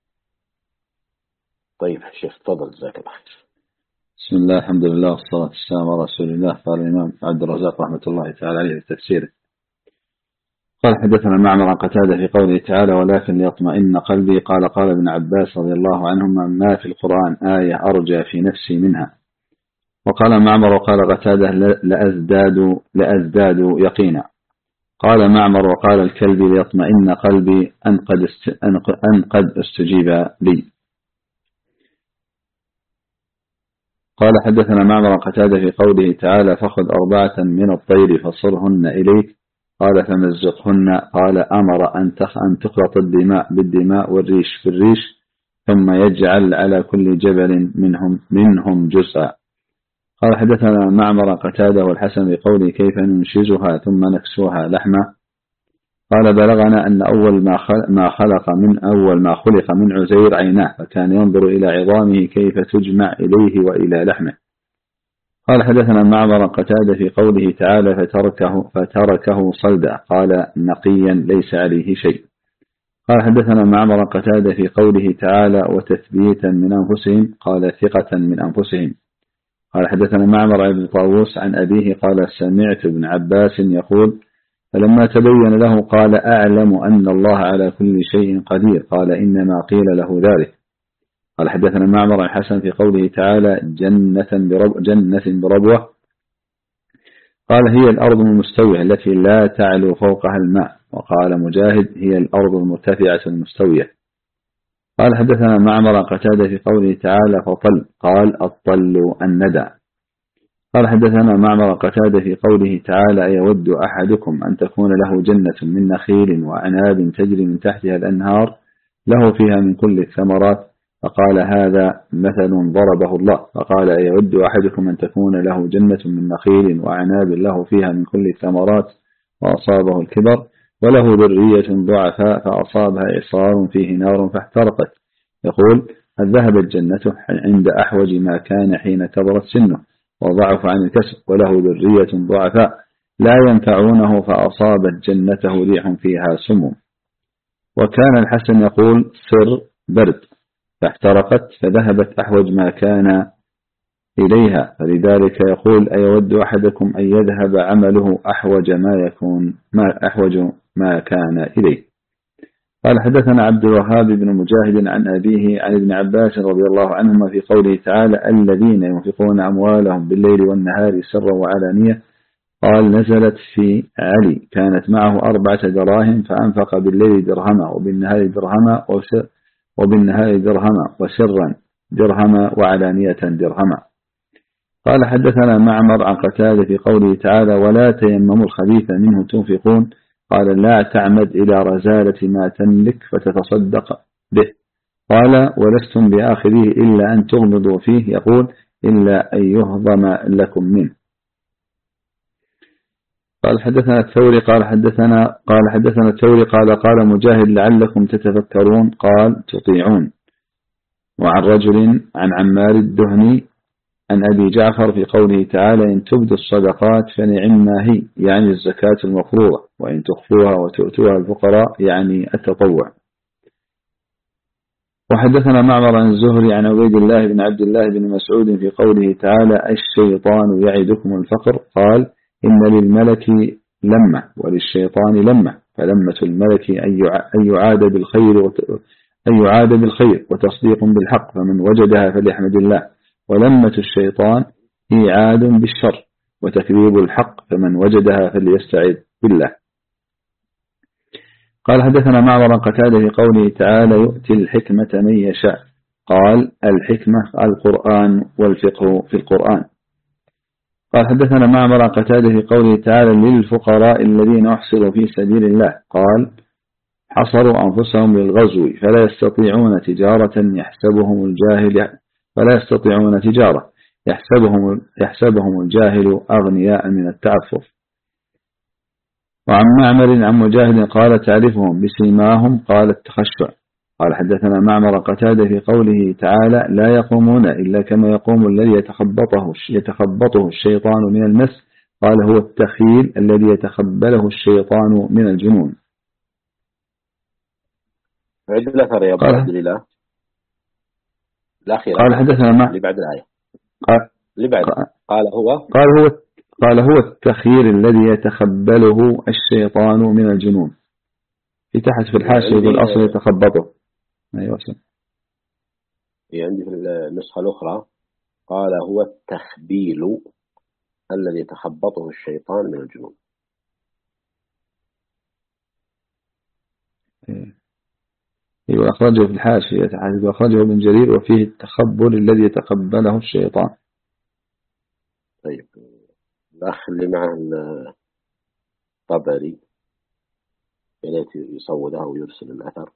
A: طيب شيخ تفضل جزاك الله خير.
B: بسم الله الحمد لله والصلاة والسلام على رسول الله. قال الإمام عبد الرزاق رحمة الله تعالى عليه في تفسيره. قال حدثنا معمر عن قتادة في قوله تعالى ولكن ليطمئن قلبي. قال ابن عباس رضي الله عنهما ما في القرآن آية أرجى في نفسي منها. وقال معمر وقال قتادة لأزداد يقينا. قال معمر وقال الكلبي ليطمئن قلبي أن قد استجيب لي. قال حدثنا معمر قتادة في قوله تعالى فخذ 4 من الطير فصرهن إليك قال فمزقهن قال أمر أن تخلط الدماء بالدماء والريش بالريش ثم يجعل على كل جبل منهم جزءا. قال حدثنا معمر قتادة والحسن بقوله كيف ننشزها ثم نكسوها لحمة. قال بلغنا أن أول ما خلق من عزير عيناه فكان ينظر إلى عظامه كيف تجمع إليه وإلى لحمه. قال حدثنا معمر قتادة في قوله تعالى فتركه صلدا قال نقيا ليس عليه شيء. قال حدثنا معمر قتادة في قوله تعالى وتثبيتا من أنفسهم قال ثقة من أنفسهم. قال حدثنا معمر بن طاووس عن أبيه قال سمعت ابن عباس يقول فلما تبين له قال أعلم أن الله على كل شيء قدير قال إنما قيل له ذلك. قال حدثنا معمر الحسن في قوله تعالى جنة بربوة قال هي الأرض المستوية التي لا تعلو فوقها الماء. وقال مجاهد هي الأرض المرتفعة المستوية. قال حدثنا معمر قتادة في قوله تعالى فطل قال الطل الندى. قال حدثنا معمر قتادة في قوله تعالى أيود أحدكم أن تكون له جنة من نخيل وأعناب تجري من تحتها الأنهار له فيها من كل الثمرات فقال هذا مثل ضربه الله. فقال أيود أحدكم أن تكون له جنة من نخيل وأعناب له فيها من كل الثمرات وأصابه الكبر وله ذرية ضعفاء فأصابها إعصار فيه نار فاحترقت يقول هل ذهبت جنته عند أحوج ما كان حين كبرت سنه وضعف عن الكسب وله ذرية ضعفاء لا ينفعونه فأصابت جنته ريح فيها سموم. وكان الحسن يقول سر برد فاحترقت فذهبت أحوج ما كان إليها فلذلك يقول أيود أحدكم أن يذهب عمله أحوج ما كان إليه. قال حدثنا عبد الوهاب بن مجاهد عن أبيه عن ابن عباس رضي الله عنهما في قوله تعالى الذين ينفقون أموالهم بالليل والنهار سرا وعلانية قال نزلت في علي كانت معه 4 دراهم فأنفق بالليل درهما وبالنهار درهما وسرا درهما وعلانية درهما. قال حدثنا معمر عن قتادة في قوله تعالى ولا تيمموا الخبيث منه تنفقون قال لا تعمد إلى رزالة ما تملك فتتصدق به قال ولستم بآخره إلا أن تغمضوا فيه يقول إلا أن يهضم لكم منه. قال حدثنا الثوري قال حدثنا الثوري قال مجاهد لعلكم تتفكرون قال تطيعون. وعن رجل عن عمار الدهني عن أبي جعفر في قوله تعالى إن تبدوا الصدقات فنعما هي يعني الزكاة المفروضة وإن تخفوها وتؤتوها الفقراء يعني التطوع. وحدثنا معمر عن الزهري عن عبيد الله بن عبد الله بن مسعود في قوله تعالى الشيطان يعدكم الفقر قال إن للملك لمة وللشيطان لمة فلمة الملك أن يعاد بالخير وتصديق بالحق فمن وجدها فليحمد الله ولمة الشيطان إيعاد بالشر وتكذيب الحق فمن وجدها فليستعذ بالله. قال حدثنا معمر قتادة في قوله تعالى يؤتي الحكمة من يشاء قال الحكمة القرآن والفقه في القرآن. قال حدثنا معمر قتادة في قوله تعالى للفقراء الذين أحصروا في سبيل الله قال حصروا أنفسهم للغزو فلا يستطيعون تجارة يحسبهم الجاهل أغنياء من التعفف. وعن معمر عن مجاهد قال تعرفهم بسيماهم قال التخشع. قال حدثنا معمر قتادة في قوله تعالى لا يقومون إلا كما يقوم الذي يتخبطه الشيطان من المس قال هو التخيل الذي يتخبله الشيطان من الجنون.
A: عد الأثر يا أبو عبد الله الأخير
B: قال حدثنا
A: اللي بعد الآية
B: قال هو التخيل الذي يتخبله الشيطان من الجنون. في تحت في الحاشية يقول أصل يتخبطه. أيوة
A: عندي في النسخة الأخرى قال هو التخبيل الذي يتخبطه الشيطان من الجنون.
B: أخرجه في الحاشية حديث أخرجه ابن جرير وفيه التخبل الذي يتقبله الشيطان.
A: طيب الأخ اللي معه الطبري يليت يصوده ويرسل الأثر.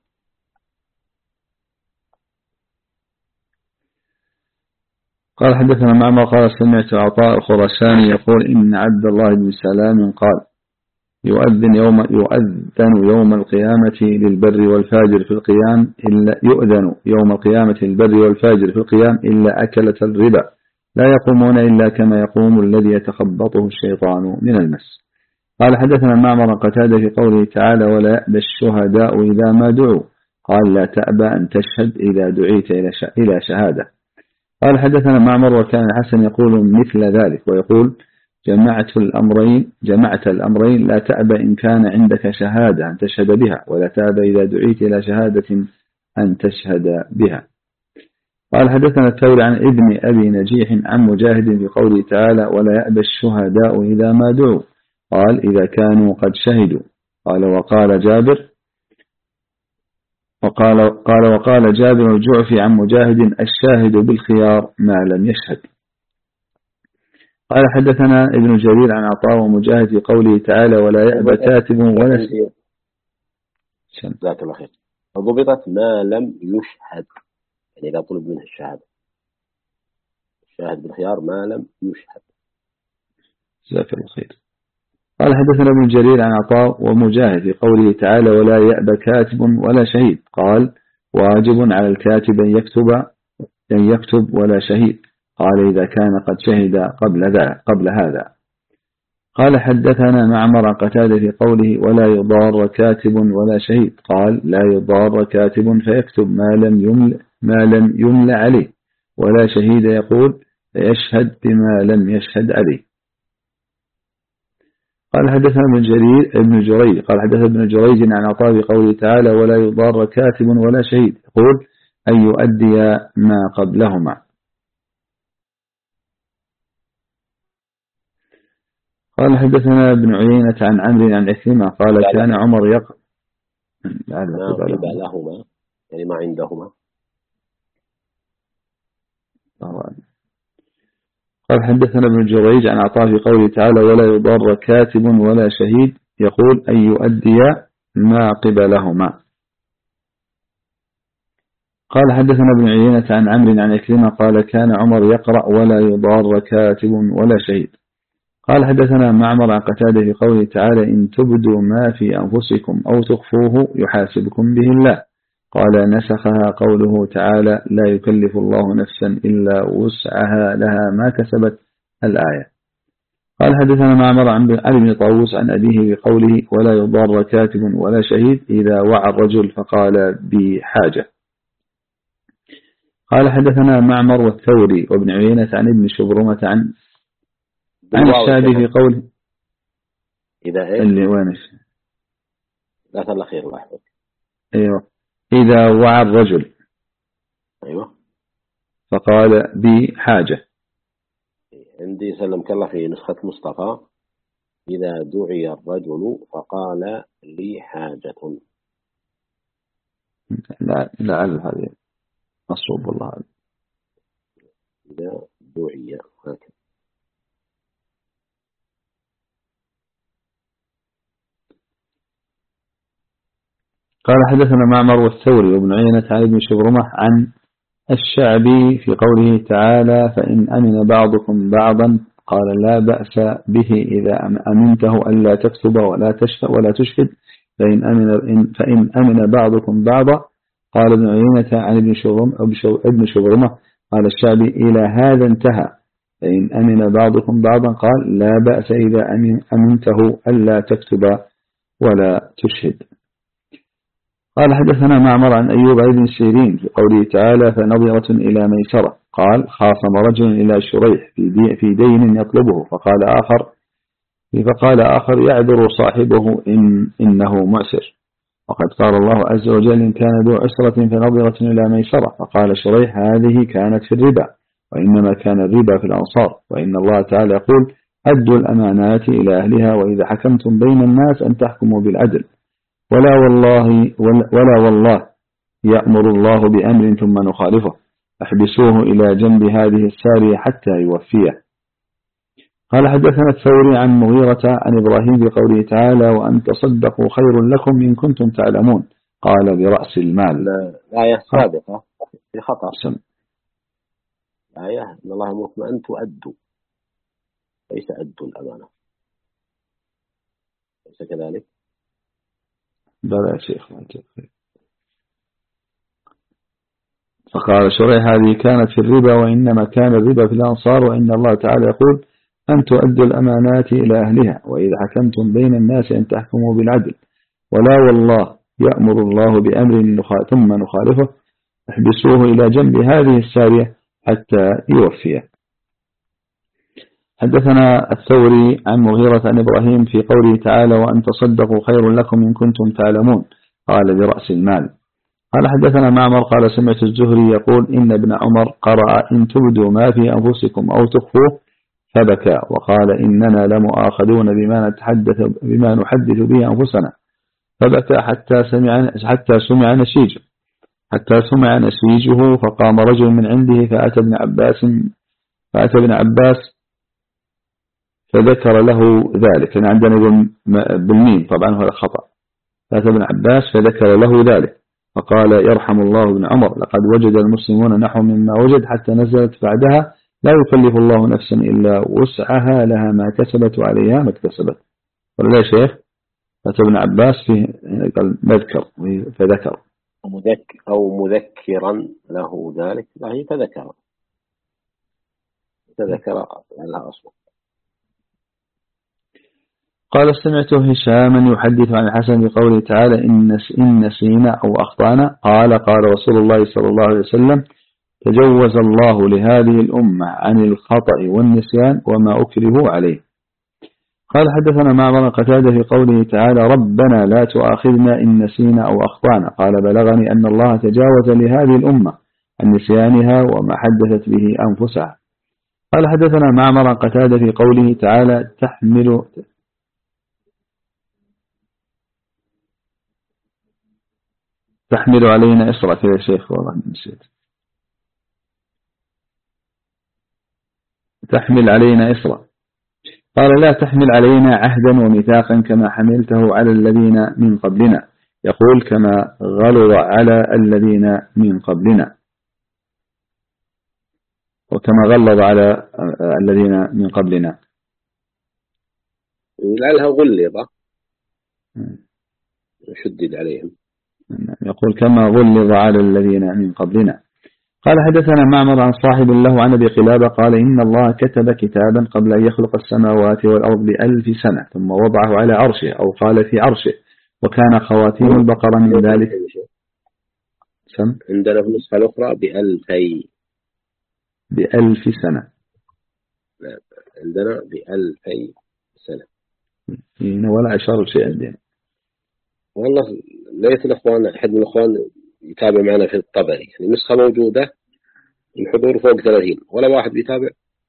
B: قال حدثنا معمر قال سمعت عطاء الخراساني يقول إن عبد الله بن سلام قال يؤذن يوم القيامة للبر والفاجر في القيام إلا يؤذن يوم القيامة للبر والفاجر في القيام إلا أكلة الربا لا يقومون إلا كما يقوم الذي يتخبطه الشيطان من المس. قال حدثنا معمر قتادة في قوله تعالى ولا يأبى الشهداء إذا ما دعوا قال لا تأبى أن تشهد إذا دعيت إلى شهادة. قال حدثنا معمر وكان الحسن يقول مثل ذلك ويقول جمعت الأمرين لا تأبى إن كان عندك شهادة أن تشهد بها ولا تأبى إذا دعيت إلى شهادة أن تشهد بها. قال حدثنا الثوري عن ابن أبي نجيح عن مجاهد في قوله تعالى ولا يأبى الشهداء إذا ما دعوا قال إذا كانوا قد شهدوا. قال وقال جابر الجعفي عن مجاهد الشاهد بالخيار ما لم يشهد. قال حدثنا ابن جرير عن عطاء ومجاهد في قوله تعالى ولا يأبى كاتب ولا
A: ذاك الأخير فضبطت ما لم يشهد يعني إذا طلب منه الشهادة الشاهد بالخيار ما لم يشهد.
B: ذاك الخير. قال حدثنا ابن جرير عن عطاء ومجاهد في قوله تعالى ولا يأبى كاتب ولا شهيد قال واجب على الكاتب أن يكتب ولا شهيد قال إذا كان قد شهد قبل هذا. قال حدثنا معمر قتادة في قوله ولا يضار كاتب ولا شهيد قال لا يضار كاتب فيكتب ما لم يمل عليه ولا شهيد يقول فيشهد بما لم يشهد عليه. قال حدثنا ابن جريج قال حدثنا ابن جريج عن عطاء بقوله تعالى ولا يضار كاتب ولا شهيد يقول أن يؤدي ما قبلهما. قال حدثنا ابن عيينة عن عمرو عن عكرمة قال كان عمر يقرأ
A: ما قبلهما يعني ما عندهما.
B: قال حدثنا ابن جريج عن عطاء في قوله تعالى ولا يضار كاتب ولا شهيد يقول أن يؤدي ما قبلهما. قال حدثنا ابن عيينة عن عمرو عن عكرمة قال كان عمر يقرأ ولا يضار كاتب ولا شهيد. قال حدثنا معمر عن قتادة في قوله تعالى إن تبدوا ما في أنفسكم أو تخفوه يحاسبكم به الله قال نسخها قوله تعالى لا يكلف الله نفسا إلا وسعها لها ما كسبت الآية. قال حدثنا معمر عن علي بن طاووس عن أبيه بقوله ولا يضار كاتب ولا شهيد إذا وعى الرجل فقال بحاجة. قال حدثنا معمر والثوري وابن عيينة عن ابن شبرمة عن الشعبي في قوله
A: إذا إيه
B: اللي وينش
A: لا الأخير واحد
B: أيوه إذا وعى الرجل
A: أيوه
B: فقال بحاجة.
A: عندي سلمك الله في نسخة مصطفى إذا دعي الرجل فقال لي حاجة.
B: لا هذه مصوب والله
A: إذا دعي هكذا.
B: قال حدثنا معمر والثوري وابن عيينة عن ابن شبرمة عن الشعبي في قوله تعالى فإن أمن بعضكم بعضا قال لا بأس به إذا أمنته ألا تكتب ولا تشهد فإن أمن بعضكم بعضا. قال ابن عيينة عن ابن شبرمة قال الشعبي إلى هذا انتهى فإن أمن بعضكم بعضا قال لا بأس إذا أمنته ألا تكتب ولا تشهد. قال حدثنا معمر عن أيوب بن سيرين في قوله تعالى فنظرة إلى ميسرة قال خاصم رجل إلى شريح في دين يطلبه فقال آخر يعذر صاحبه إنه معسر وقد قال الله عز وجل إن كان ذو عسرة فنظرة إلى ميسرة فقال شريح هذه كانت في الربا وإنما كان الربا في الأنصار وإن الله تعالى يقول أدوا الأمانات إلى أهلها وإذا حكمتم بين الناس أن تحكموا بالعدل ولا والله يأمر الله بأمر ثم نخالفه، احبسوه إلى جنب هذه السارية حتى يوفيه. قال حدثنا الثوري عن مغيرة عن إبراهيم بقوله تعالى وأن تصدقوا خير لكم إن كنتم تعلمون، قال برأس المال.
A: الآية السابقة في خطأ. الآية إن الله يأمركم أن تؤدوا، ليس أدوا الأمانة، ليس كذلك؟
B: بلى يا شيخ. فقال شريح هذه كانت في الربا، وإنما كان الربا في الأنصار، وإن الله تعالى يقول أن تؤدوا الأمانات إلى أهلها، وإذا حكمتم بين الناس أن تحكموا بالعدل، ولا والله يأمر الله بأمر ثم نخالفه، احبسوه إلى جنب هذه السارية حتى يوفيه. حدثنا الثوري عن مغيرة عن إبراهيم في قوله تعالى وأن تصدقوا خير لكم إن كنتم تعلمون، قال برأس المال. قال حدثنا معمر قال سمعت الزهري يقول إن ابن عمر قرأ إن تبدوا ما في أنفسكم أو تخفوه فبكى، وقال إننا لمؤاخذون بما نحدث به أنفسنا، فبكى حتى سمع نسيجه، فقام رجل من عنده فأتى ابن عباس فذكر له ذلك. يعني عندنا بالميم طبعا هذا خطأ. فأتى ابن عباس فذكر له ذلك فقال يرحم الله ابن عمر لقد وجد المسلمون نحو مما وجد، حتى نزلت بعدها لا يكلف الله نفسا إلا وسعها لها ما كسبت وعليها ما اكتسبت. ولا يا شيخ؟ فأتى ابن عباس في قال نذكر فذكر
A: أو مذكرا له ذلك، يعني فذكر على أصله.
B: قال سمعت هشاما يحدث عن الحسن بقوله تعالى إن نسينا أو أخطأنا، قال رسول الله صلى الله عليه وسلم تجوز الله لهذه الأمة عن الخطأ والنسيان وما أكرهوا عليه. قال حدثنا معمر قتادة في قوله تعالى ربنا لا تؤاخذنا إن نسينا أو أخطأنا، قال بلغني أن الله تجاوز لهذه الأمة عن نسيانها وما حدثت به أنفسها. قال حدثنا معمر قتادة في قوله تعالى تحمل علينا إسرك يا شيخ، والله نسيت. تحمل علينا إسرا، قال لا تحمل علينا عهدا وميثاقا كما حملته على الذين من قبلنا، يقول كما غلظ على الذين من قبلنا، وكما غلظ على الذين من قبلنا
A: لعلها غلظة شدد عليهم،
B: يقول كما غلظ على الذين من قبلنا. قال حدثنا معمر عن صاحب له عن أبي قلابة قال إن الله كتب كتابا قبل أن يخلق السماوات والأرض ب1000 سنة ثم وضعه على عرشه، أو قال في عرشه، وكان خواتيم البقرة من ذلك.
A: عندنا في النسخة الأخرى
B: ب1000 سنة.
A: لا عندنا ب2000 سنة.
B: ولا أشار شيء عندنا.
A: والله ليس الأخوان أحد من الأخوان يتابع معنا في الطبري، يعني النسخة موجودة الحضور فوق 30 ولا واحد بيتابع.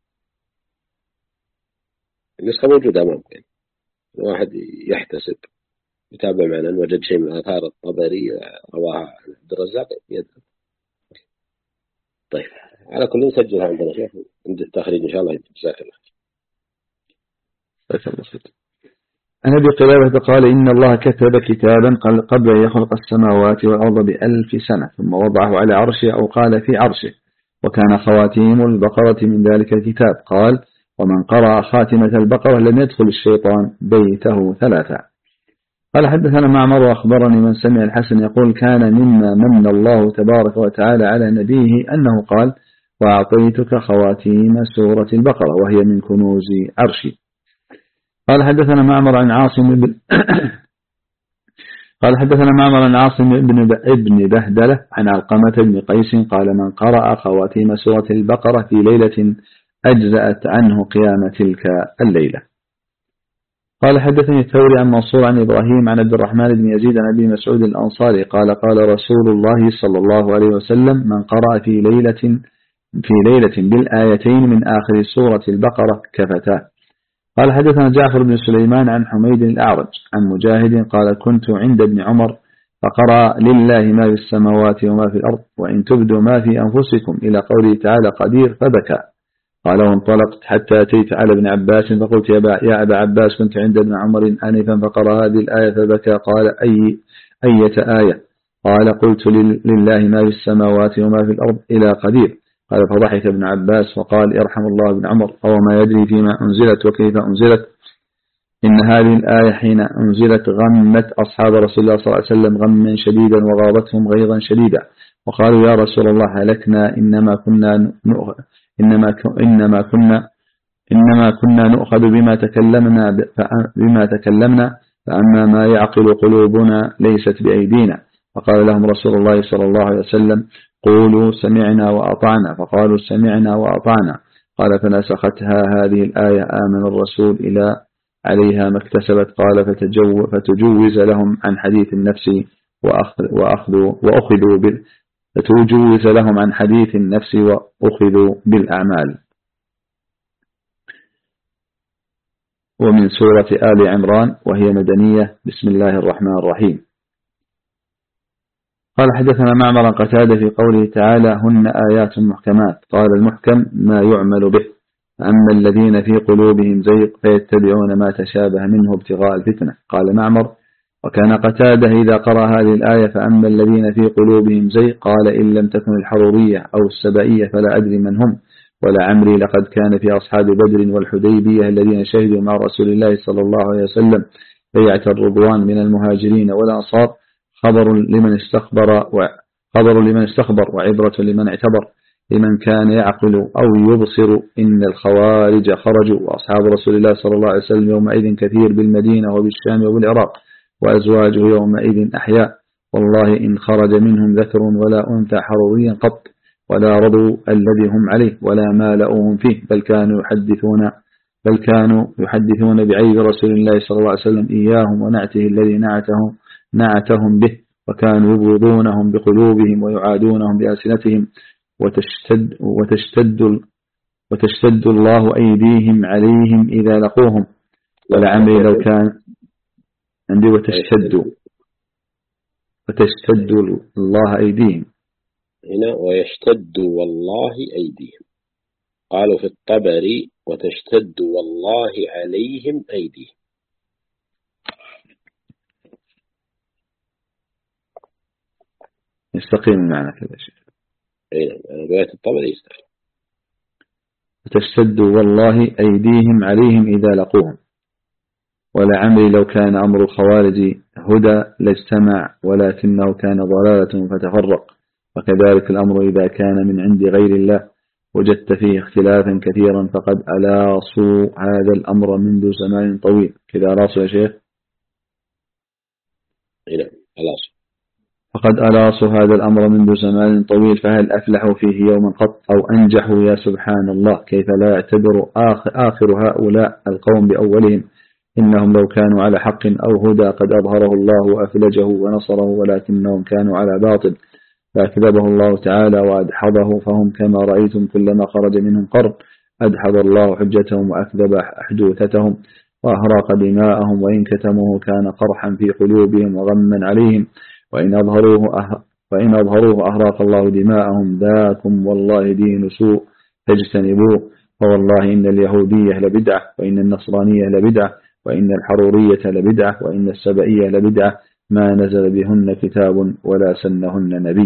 A: النسخة موجودة أمامكم، واحد يحتسب يتابع معنا إن وجد شيء من آثار الطبري رواها عبد الرزاق يذهب. طيب على كل نسجلها عندنا شيخ عند التخريج إن شاء الله. جزاك الله
B: خير. أنا أبي قلابة قال إن الله كتب كتابا قبل أن يخلق السماوات والأرض ب1000 سنة ثم وضعه على عرشه، أو قال في عرشه، وكان خواتيم البقرة من ذلك الكتاب. قال ومن قرأ خاتمة البقرة لم يدخل الشيطان بيته 3. قال حدثنا معمر وأخبرني من سمع الحسن يقول كان مما من الله تبارك وتعالى على نبيه أنه قال وأعطيتك خواتيم سورة البقرة وهي من كنوز عرشي. قال حدثنا معمر عن عاصم ابن بهدلة عن علقمة بن قيس قال من قرأ خواتيم سورة البقرة في ليلة أجزأت عنه قيام تلك الليلة. قال حدثني الثوري عن منصور عن إبراهيم عن عبد الرحمن بن يزيد عن أبي مسعود الأنصاري قال قال رسول الله صلى الله عليه وسلم من قرأ في ليلة بالآيتين من آخر سورة البقرة كفتاه. قال حدثنا جعفر بن سليمان عن حميد الأعرج عن مجاهد قال كنت عند ابن عمر فقرأ لله ما في السماوات وما في الأرض وإن تبدوا ما في أنفسكم إلى قوله تعالى قدير فبكى. قال وانطلقت حتى أتيت على ابن عباس فقلت يا أبا عباس كنت عند ابن عمر آنفا فقرأ هذه الآية فبكى. قال أية آية؟ قال قلت لله ما في السماوات وما في الأرض إلى قدير. قال فضحك ابن عباس وقال ارحم الله ابن عمر أو ما يدري فيما أنزلت وكيف أنزلت. إن هذه الآية حين أنزلت غمت أصحاب رسول الله صلى الله عليه وسلم غما شديدا وغاضتهم غيظا شديدا وقالوا يا رسول الله هلكنا إنما كنا نؤخذ بما تكلمنا فأما ما يعقل قلوبنا ليست بأيدينا. فقال لهم رسول الله صلى الله عليه وسلم قولوا سمعنا وأطعنا فقالوا سمعنا وأطعنا. قال فنسختها هذه الآية آمن الرسول إلى عليها ما اكتسبت. قال فتجوز لهم عن حديث النفس فتجوز لهم عن حديث النفس وأخذوا بالأعمال. ومن سورة آل عمران وهي مدنية. بسم الله الرحمن الرحيم. قال حدثنا معمر قتادة في قوله تعالى هن آيات محكمات. قال المحكم ما يعمل به. أما الذين في قلوبهم زيغ فيتبعون ما تشابه منه ابتغاء الفتنة. قال معمر وكان قتادة إذا قرأ هذه الآية فأما الذين في قلوبهم زيغ قال إن لم تكن الحرورية أو السبائية فلا أدري من هم ولا عمري لقد كان في أصحاب بدر والحديبية الذين شهدوا مع رسول الله صلى الله عليه وسلم بيعة الرضوان من المهاجرين والأنصار خبر لمن استخبر وعبرة لمن اعتبر لمن كان يعقل أو يبصر. إن الخوارج خرجوا وأصحاب رسول الله صلى الله عليه وسلم يومئذ كثير بالمدينة وبالشام وبالعراق وأزواجه يومئذ أحياء والله إن خرج منهم ذكر ولا أنثى حروريا قط ولا رضوا الذي هم عليه ولا مالؤهم فيه بل كانوا يحدثون بعيب رسول الله صلى الله عليه وسلم إياهم ونعته الذي نعتهم به وكانوا يبغضونهم بقلوبهم ويعادونهم بألسنتهم وتشتد الله أيديهم عليهم إذا لقوهم ولعمري لو كان عندي وتشتد الله أيديهم
A: هنا ويشتد والله أيديهم. قالوا في الطبر وتشتد والله عليهم أيديهم.
B: يستقيم المعنى كذا شيء.
A: رواية الطبري يستقيم.
B: وتشتد والله أيديهم عليهم إذا لقوهم ولعمري لو كان أمر الخوارج هدى لاجتمع ولكنه كان ضلالة فتفرق. وكذلك الأمر إذا كان من عند غير الله وجدت فيه اختلافا كثيرا فقد ألاصوا هذا الأمر منذ زمان طويل. كذا ألاصوا يا شيخ؟ فقد ألاصوا هذا الأمر منذ زمان طويل فهل أفلحوا فيه يوما قط أو أنجحوا يا سبحان الله. كيف لا يعتبر آخر هؤلاء القوم بأولهم إنهم لو كانوا على حق أو هدى قد أظهره الله وأفلجه ونصره ولكنهم كانوا على باطل فأكذبه الله تعالى وأدحضه فهم كما رأيتم كلما خرج منهم قرن أدحض الله حجتهم وأكذب أحدوثتهم وأهراق دماءهم وإن كتموه كان قرحا في قلوبهم وغما عليهم وإن أظهروه أهراق الله دماءهم. ذاكم والله دين سوء فاجتنبوه. فوالله إن اليهودية لبدعة وإن النصرانية لبدعة وإن الحرورية لبدعة وإن السبائية لبدعة ما نزل بهن كتاب ولا سنهن نبي.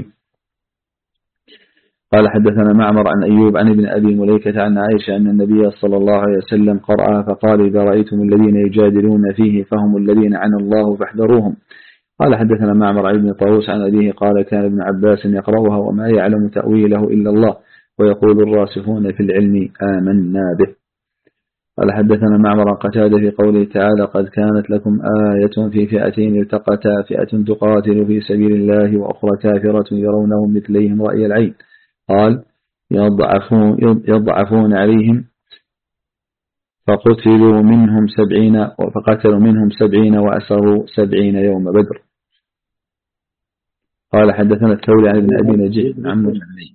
B: قال حدثنا معمر عن أيوب عن ابن أبي مليكة عن عائشة أن النبي صلى الله عليه وسلم قرأ فقال إذا رأيتم الذين يجادلون فيه فهم الذين عنى الله فاحذروهم. قال حدثنا معمر عن ابن طاووس عن أبيه قال كان ابن عباس يقرأها وما يعلم تأويله إلا الله ويقول الراسخون في العلم آمنا به. قال حدثنا معمر قتادة في قوله تعالى قد كانت لكم آية في فئتين التقتا فئة تقاتل في سبيل الله وأخرى كافرة يرونهم مثليهم رأي العين. قال يضعفون عليهم فقتلوا منهم 70 وأسروا 70 يوم بدر. قال حدثنا الثوري عن ابن أبي نجيح عن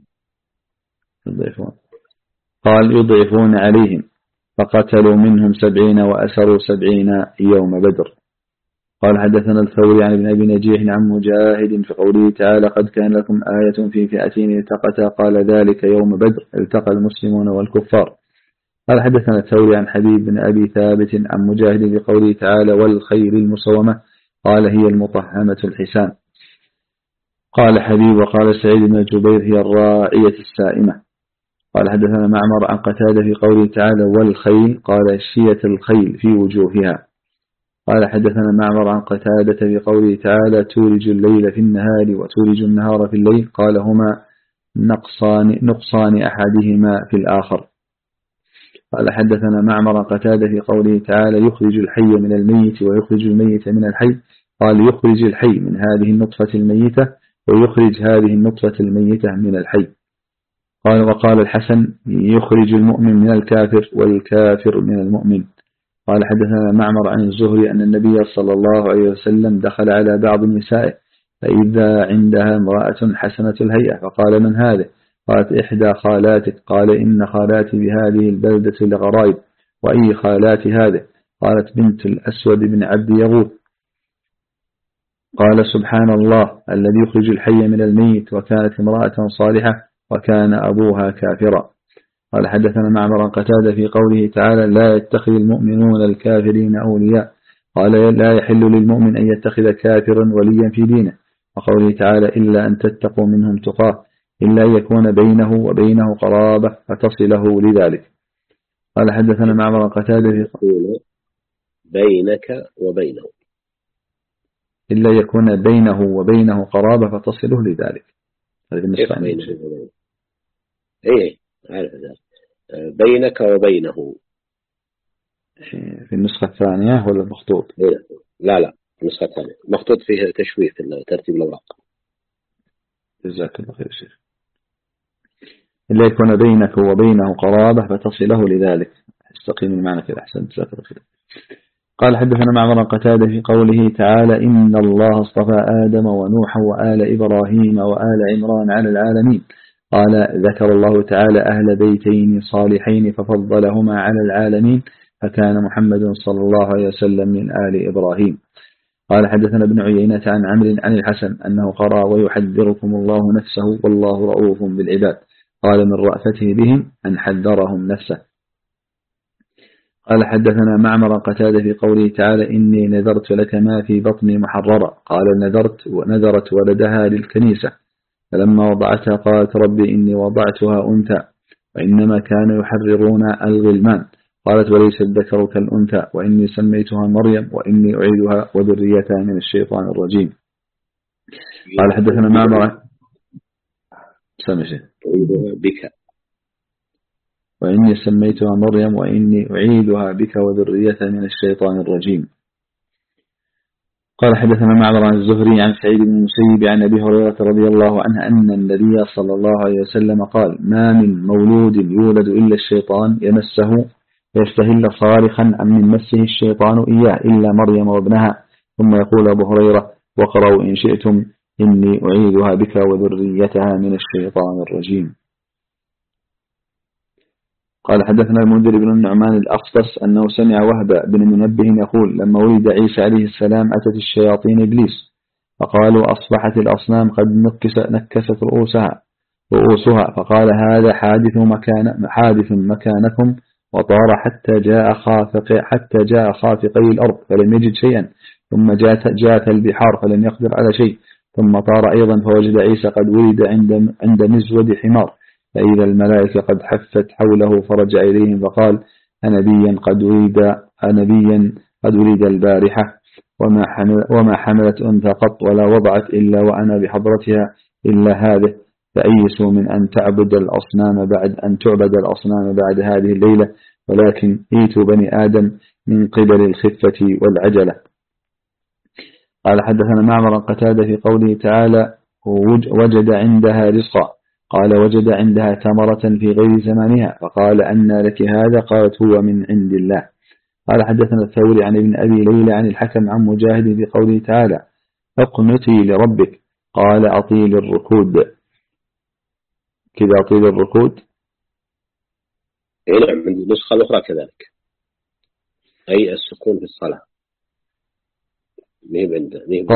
B: قال يضعفون عليهم فقتلوا منهم 70 وأسروا 70 يوم بدر. قال حدثنا الثوري عن ابن أبي نجيح عن مجاهد في قوله تعالى قد كان لكم آية في فئتين التقتا قال ذلك يوم بدر التقى المسلمون والكفار. قال حدثنا الثوري عن حبيب بن أبي ثابت عن مجاهد بقوله تعالى والخير المسومة قال هي المطحمة الحسان. قال حبيب وقال سعيد بن جبير هي الراعية السائمة. قال حدثنا معمر عن قتادة في قوله تعالى والخيل قال شية الخيل في وجوهها. قال حدثنا معمر عن قتادة في قوله تعالى تولج الليل في النهار وتولج النهار في الليل قال هما نقصان أحدهما في الآخر. قال حدثنا معمر عن قتادة في قوله تعالى يخرج الحي من الميت ويخرج الميت من الحي قال يخرج الحي من هذه النطفة الميتة ويخرج هذه النطفة الميتة من الحي. قال وقال الحسن يخرج المؤمن من الكافر والكافر من المؤمن. قال حدثنا معمر عن الزهري أن النبي صلى الله عليه وسلم دخل على بعض نسائه فإذا عندها امرأة حسنة الهيئة فقال من هذه؟ قالت إحدى خالاتك. قال إن خالاتي بهذه البلدة لغرائب. وأي خالات هذه؟ قالت بنت الأسود بن عبد يغوث. قال سبحان الله الذي يخرج الحي من الميت وكانت امرأة صالحة وكان أبوها كافرا. قال حدثنا معمر قتادة في قوله تعالى لا يتخذ المؤمنون الكافرين أولياء قال لا يحل للمؤمن أن يتخذ كافرا وليا في دينه. وقوله تعالى إلا أن تتقوا منهم تقاه إلا يكون بينه وبينه قرابة فتصله لذلك. قال حدثنا معمر قتادة في
A: بينك وبينه
B: إلا يكون بينه وبينه قرابة فتصله لذلك. هذا بالنسبة لي.
A: إيه عارف ذلك بينك وبينه
B: في النسخة الثانية ولا المخطوط؟
A: لا النسخة الثانية مخطوط فيه تشويه في ترتيب الأوراق.
B: جزاك الله خير شيخ. إلا يكون بينك وبينه قرابة فتصله لذلك. استقيم المعنى كده أحسن جزاك الله خير. قال حدثنا معمر قتادة في قوله تعالى إن الله اصطفى آدم ونوحا وآل إبراهيم وآل عمران على العالمين. قال ذكر الله تعالى أهل بيتين صالحين ففضلهما على العالمين فكان محمد صلى الله عليه وسلم من آل إبراهيم. قال حدثنا ابن عيينة عن عمرو عن الحسن أنه قرأ ويحذركم الله نفسه والله رؤوف بالعباد. قال من رأفته بهم أن حذرهم نفسه. قال حدثنا معمر قتادة في قوله تعالى إني نذرت لك ما في بطني محررا. قال نذرت ولدها للكنيسة فلما وضعتها قالت ربي إني وضعتها أنثى وإنما كانوا يحررون الغلمان. قالت وليس الذكر كالأنثى وإني سميتها مريم وإني أعيدها وذريتها من الشيطان الرجيم. قال حدثنا معمر
A: بك
B: وإني سميتها مريم وإني أعيدها بك وذريتها من الشيطان الرجيم. قال حدثنا معمر عن الزهري عن سعيد بن المسيب عن أبي هريرة رضي الله عنه أن النبي صلى الله عليه وسلم قال ما من مولود يولد إلا الشيطان يمسه يستهل صارخا من مسه الشيطان إياه إلا مريم وابنها. ثم يقول أبو هريرة وقرأوا إن شئتم إني أعيدها بك وذريتها من الشيطان الرجيم. قال حدثنا المنذر بن النعمان الأخصص أنه سمع وهب بن منبه يقول لما ولد عيسى عليه السلام أتت الشياطين إبليس فقالوا أصبحت الأصنام قد نكست رؤوسها فقال هذا حادث مكانكم وطار حتى جاء خافقي الأرض فلم يجد شيئا ثم جاءت البحار فلم يقدر على شيء ثم طار أيضا فوجد عيسى قد ولد عند مزود حمار فإذا الملائكة قد حفت حوله فرجع إليهم فقال أنبيا قد ولد البارحة وما حملت أنثى قط ولا وضعت إلا وأنا بحضرتها إلا هذه فأيسوا من أن تعبد الأصنام بعد هذه الليلة ولكن ايتوا بني آدم من قبل الخفة والعجلة. قال حدثنا معمر قتادة في قوله تعالى وجد عندها رزقا. قال وجد عندها ثمرة في غير زمانها فقال أن لك هذا؟ قالت هو من عند الله. قال حدثنا الثوري عن ابن أبي ليلى عن الحكم عن مجاهد في قوله تعالى اقنتي لربك. قال أطيل الركود كذا أطيل الركود.
A: نعم من النسخة الأخرى كذلك أي السكون في الصلاة مهم عنده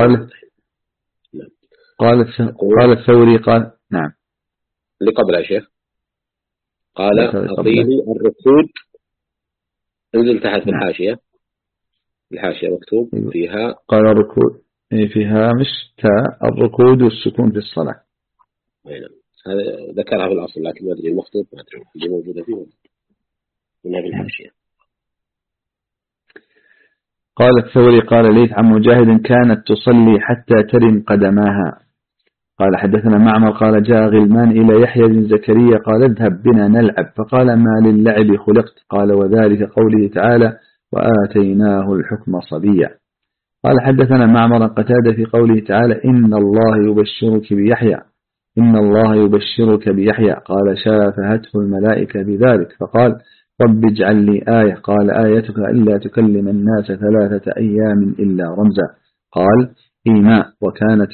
B: قال الثوري قال نعم
A: اللي قبل يا شيخ قال أطيلي الركود. انزل تحت في الحاشية مكتوب فيها
B: قال الركود في هامش تاء الركود والسكون في الصلاة.
A: هذا ذكرها في الأصل لكن ما أدري المخطوط ما أدري اللي موجودة فيه منها في الحاشية.
B: قال الثوري قال ليث عن مجاهد كانت تصلي حتى ترم قدماها. قال حدثنا معمر قال جاء غلمان إلى يحيى بن زكريا قال اذهب بنا نلعب فقال ما للعب خلقت قال وذلك قوله تعالى وآتيناه الحكم صبيا. قال حدثنا معمر قتادة في قوله تعالى إن الله يبشرك بيحيى قال شافهته الملائكة بذلك فقال رب اجعل لي آية قال آيتك ألا تكلم الناس 3 أيام إلا رمزا قال إيماء وكانت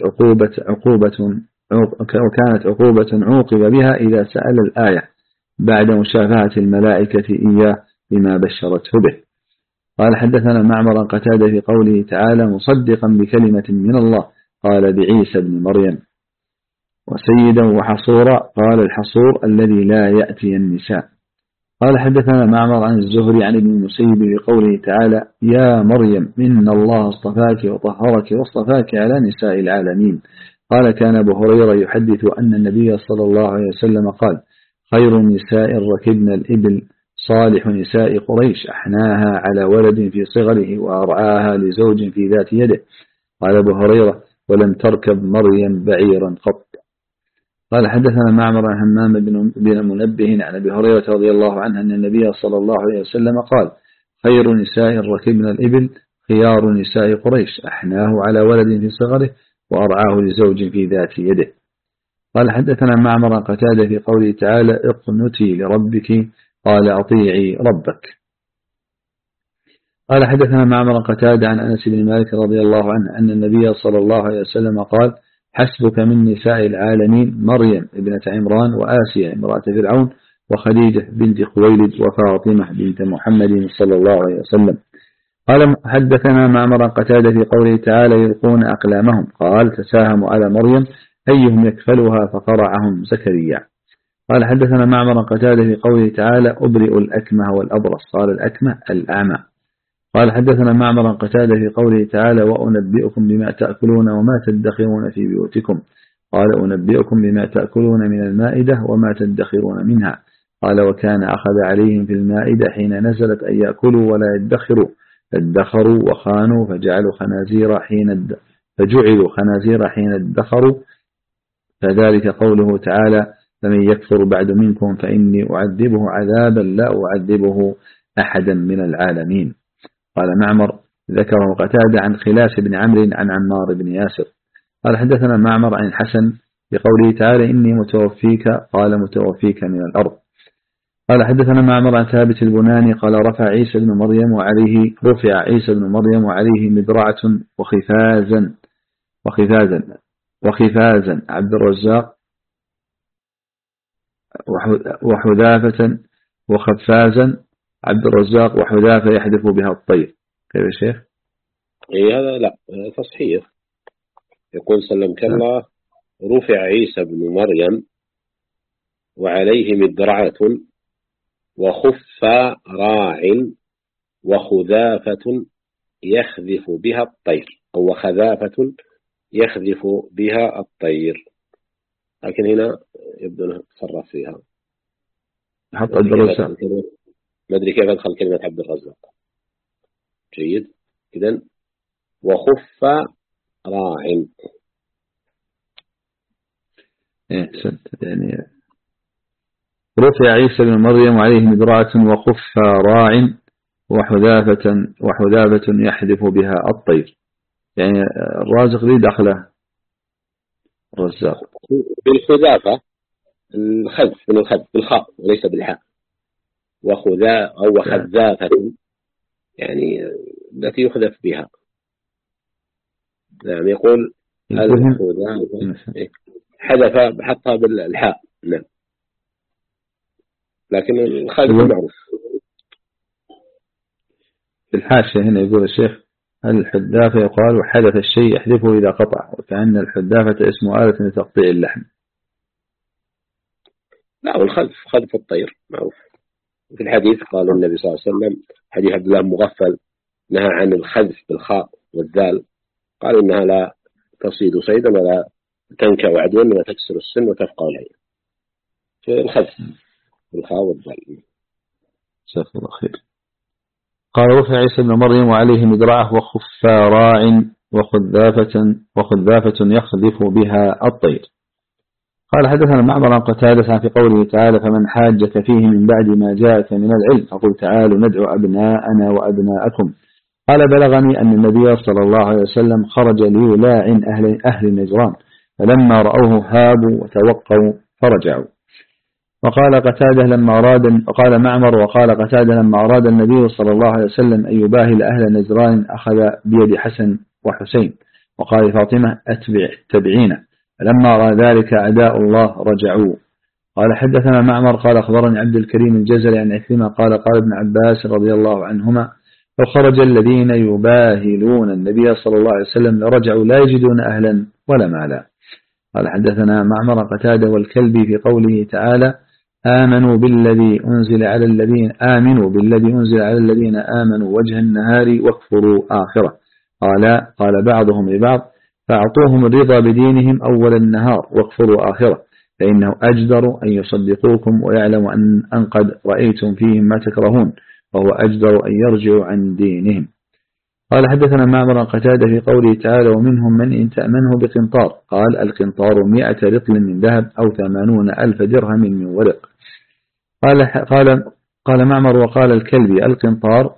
B: عقوبة عوقب بها إذا سأل الآية بعد مشافهة الملائكة إياه بما بشرته به. قال حدثنا معمر قتادة في قوله تعالى مصدقا بكلمة من الله قال بعيسى بن مريم وسيدا وحصورا قال الحصور الذي لا يأتي النساء. قال حدثنا معمر عن الزهري عن ابن المسيب بقوله تعالى يا مريم إن الله اصطفاك وطهرك واصطفاك على نساء العالمين. قال كان أبو هريرة يحدث أن النبي صلى الله عليه وسلم قال خير النساء ركبن الإبل صالح نساء قريش أحناها على ولد في صغره وأرعاها لزوج في ذات يده. قال أبو هريرة ولم تركب مريم بعيرا قط. قال حدثنا معمر عن همام بن منبه عن أبي هريرة رضي الله عنه أن النبي صلى الله عليه وسلم قال خير نساء ركبن الإبل خيار نساء قريش أحناه على ولد في صغره وأرعاه لزوج في ذات يده. قال حدثنا معمر قتادة في قوله تعالى اقنتي لربك قال أطيعي ربك. قال حدثنا معمر قتادة عن أنس بن مالك رضي الله عنه أن النبي صلى الله عليه وسلم قال حسبك من نساء العالمين مريم ابنة عمران وآسيا امرأة فرعون وخديجة بنت خويلد وفاطمة بنت محمد صلى الله عليه وسلم. قال حدثنا معمر قتادة في قوله تعالى يلقون أقلامهم قال تساهموا على مريم أيهم يكفلها فقرعهم زكريا. قال حدثنا معمر قتادة في قوله تعالى أبرئ الأكمه والأبرص قال الأكمه الأعمى. قال حدثنا معمر قتادة في قوله تعالى وأنبئكم بما تأكلون وما تدخرون في بيوتكم قال أنبئكم بما تأكلون من المائدة وما تدخرون منها. قال وكان أخذ عليهم في المائدة حين نزلت أن يأكلوا ولا يدخروا فادخروا وخانوا فجعلوا خنازير حين ادخروا فذلك قوله تعالى فمن يكفر بعد منكم فإني أعذبه عذابا لا أعذبه أحدا من العالمين. قال معمر ذكره قتادة عن خلاس بن عمرو عن عمار بن ياسر. قال حدثنا معمر عن الحسن بقوله تعالى إني متوفيك قال متوفيك من الأرض. قال حدثنا معمر عن ثابت البناني قال رفع عيسى بن مريم وعليه مدرعة وخفازا عبد الرزاق وحذافة وخفازا عبد الرزاق وحذافة يحدث بها الطير. كيف يا شيخ؟
A: هذا لا تصحيح. يقول سلمك الله رفع عيسى بن مريم وعليه مدرعة وخف راع وخذافة يخذف بها الطير أو وخذافة يخذف بها الطير. لكن هنا يبدو أنه تصرف فيها
B: حط عبد الرزاق
A: ما أدري كيف أدخل كلمة عبد الرزاق. جيد. إذن وخف راع
B: يعني رفع عيسى بن مريم وعليه مدرعة وخف راع وحذافة يحذف بها الطير. يعني الرازق لي دخله الرزاق
A: بالخذافة الخذف من الخذف بالخاء وليس بالحاء وخذافة يعني التي يخذف بها. نعم يقول الخذافة حذف حطها بالحاء. نعم لكن الخذف معروف.
B: في الحاشية هنا يقول الشيخ الحدافة يقال حدث الشيء يحذفه إذا قطع، وكأن الحدافة اسم آلة لتقطيع اللحم.
A: لا، والخلف خلف الطير معروف. في الحديث قال النبي صلى الله عليه وسلم، حديث عبد الله مغفل، نهى عن الخذف بالخاء والذال، قال إنها لا تصيد صيدا ولا تنكأ عدوا ولا تكسر السن وتفقع العين. في الخذف بالخاء والذال.
B: جزاك الله خير. قال رفع عيسى بن مريم وعليه مدرعة وخفاراع وخذافة يخذف بها الطير. قال حدثنا معمر عن قتادة في قوله تعالى فمن حاجك فيه من بعد ما جاءك من العلم فقل تعالوا ندعو أبناءنا وأبناءكم. قال بلغني أن النبي صلى الله عليه وسلم خرج ليلاعن أهل نجران فلما رأوه هابوا وتوقوا فرجعوا. وقال معمر وقال قتادة لما أراد النبي صلى الله عليه وسلم أن يباهل أهل نجران أخذ بيد حسن وحسين وقال فاطمة اتبعينا، فلما رأى ذلك أعداء الله رجعوا. قال حدثنا معمر قال أخبرني عبد الكريم الجزري عن عكرمة قال ابن عباس رضي الله عنهما لو خرج الذين يباهلون النبي صلى الله عليه وسلم لرجعوا لا يجدون أهلا ولا مالا. قال حدثنا معمر قتادة والكلبي في قوله تعالى آمنوا بالذي أنزل على الذين آمنوا وجه النهار واكفروا آخره. قال بعضهم لبعض فأعطوهم الرضا بدينهم أول النهار واكفروا آخره، فإنه أجدر أن يصدقوكم ويعلم أن قد رأيتم فيهم ما تكرهون، وهو أجدر أن يرجعوا عن دينهم. قال حدثنا معمر قتادة في قوله تعالى ومنهم من إن تأمنه بقنطار. قال القنطار 100 رطل من ذهب أو 80,000 درهم من ورق. قال معمر وقال الكلبي القنطار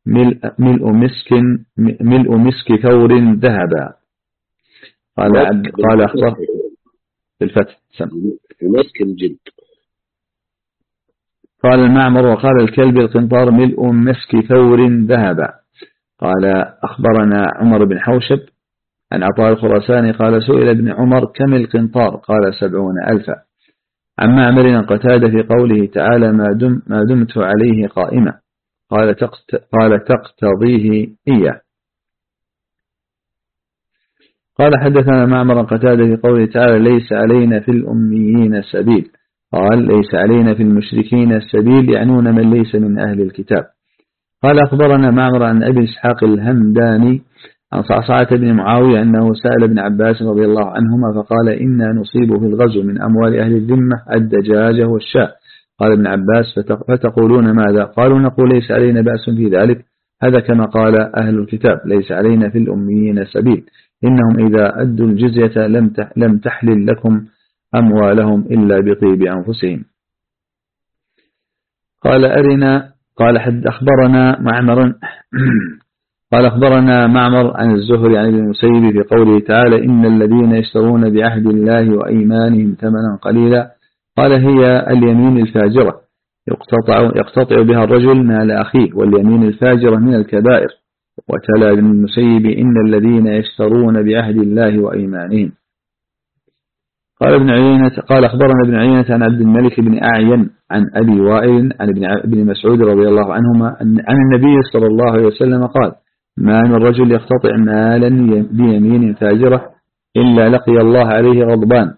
B: ملء مسك ثور ذهبا. قال أخبر في الفتح
A: في مسك الجلد.
B: قال المعمر وقال الكلبي القنطار ملء مسك ثور ذهبا. قال أخبرنا عمر بن حوشب عن عطاء الخراساني قال سئل ابن عمر كم القنطار؟ قال 70,000. عن معمر قتادة في قوله تعالى ما دمت عليه قائمة. قال تقتضيه إياه. قال حدثنا معمر قتادة في قوله تعالى ليس علينا في الأميين سبيل. قال ليس علينا في المشركين السبيل يعنون من ليس من أهل الكتاب. قال أخبرنا معمر عن أبي إسحاق الهمداني عن صعصعة بن معاوية أنه سأل ابن عباس رضي الله عنهما فقال إنا نصيب في الغزو من أموال أهل الذمة الدجاجة والشاة. قال ابن عباس فتقولون ماذا؟ قالوا نقول ليس علينا بأس في ذلك، هذا كما قال أهل الكتاب ليس علينا في الأميين سبيل إنهم إذا أدوا الجزية لم تحلل لكم أموالهم إلا بطيب أنفسهم. قال أخبرنا معمر عن الزهري عن ابن المسيب في قوله تعالى إن الذين يشترون بعهد الله وأيمانهم ثمنا قليلا. قال هي اليمين الفاجرة يقتطع بها الرجل مال أخيه، واليمين الفاجرة من الكبائر. وتلا ابن المسيب إن الذين يشترون بعهد الله وأيمانهم. قال أخبرنا ابن عيينة عن عبد الملك بن أعين عن أبي وائل عن ابن مسعود رضي الله عنهما عن النبي صلى الله عليه وسلم قال ما من الرجل يقتطع مالا بيمين فاجرة إلا لقي الله عليه غضبان.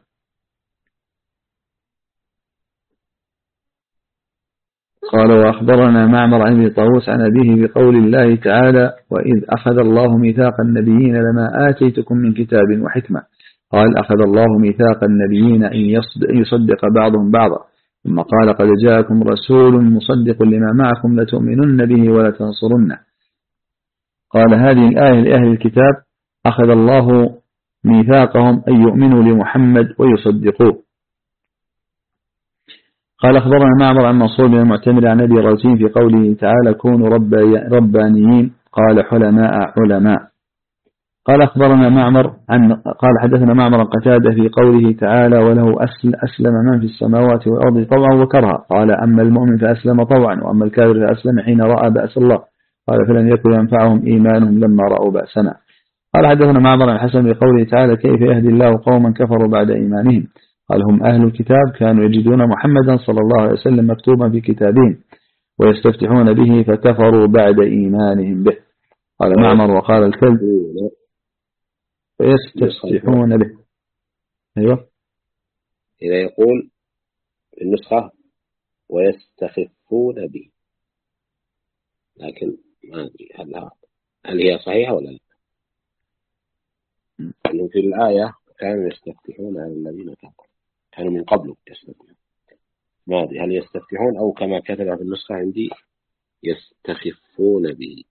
B: قال وأخبرنا معمر عن ابي طاووس عن أبيه بقول الله تعالى وإذ أخذ الله ميثاق النبيين لما آتيتكم من كتاب وحكمة. قال أخذ الله ميثاق النبيين أن يصدق بعضهم بعضا، ثم قال قد جاءكم رسول مصدق لما معكم لتؤمنن به ولا تنصرنه. قال هذه الآية لأهل الكتاب أخذ الله ميثاقهم أن يؤمنوا لمحمد ويصدقوه. قال أخبرنا معمر عن منصور بن المعتمر عن أبي رزين في قوله تعالى كونوا ربانيين قال حلماء علماء. قال أخبرنا قال حدثنا معمر قتادة في قوله تعالى وله أسلم من في السماوات والأرض طوعا وكرها. قال أما المؤمن فأسلم طوعا وأما الكافر فأسلم حين رأى بأس الله. قال فلم يكن ينفعهم إيمانهم لما رأوا بأسنا. قال حدثنا معمر عن حسن في قوله تعالى كيف يهدي الله قوما كفروا بعد إيمانهم. قال هم أهل الكتاب كانوا يجدون محمدا صلى الله عليه وسلم مكتوبا في كتابهم ويستفتحون به فكفروا بعد إيمانهم به. قال معمر وقال الكلب ويستفتحون به. أيوة.
A: إذا يقول النسخة ويستخفون به، لكن ما أدري هل هي صحيحة ولا لا. لأنه في الآية كانوا يستفتحون على الذين كفروا، كانوا من قبل يستفتحون. ما أدري هل يستفتحون أو كما كتب في النسخة عندي يستخفون به.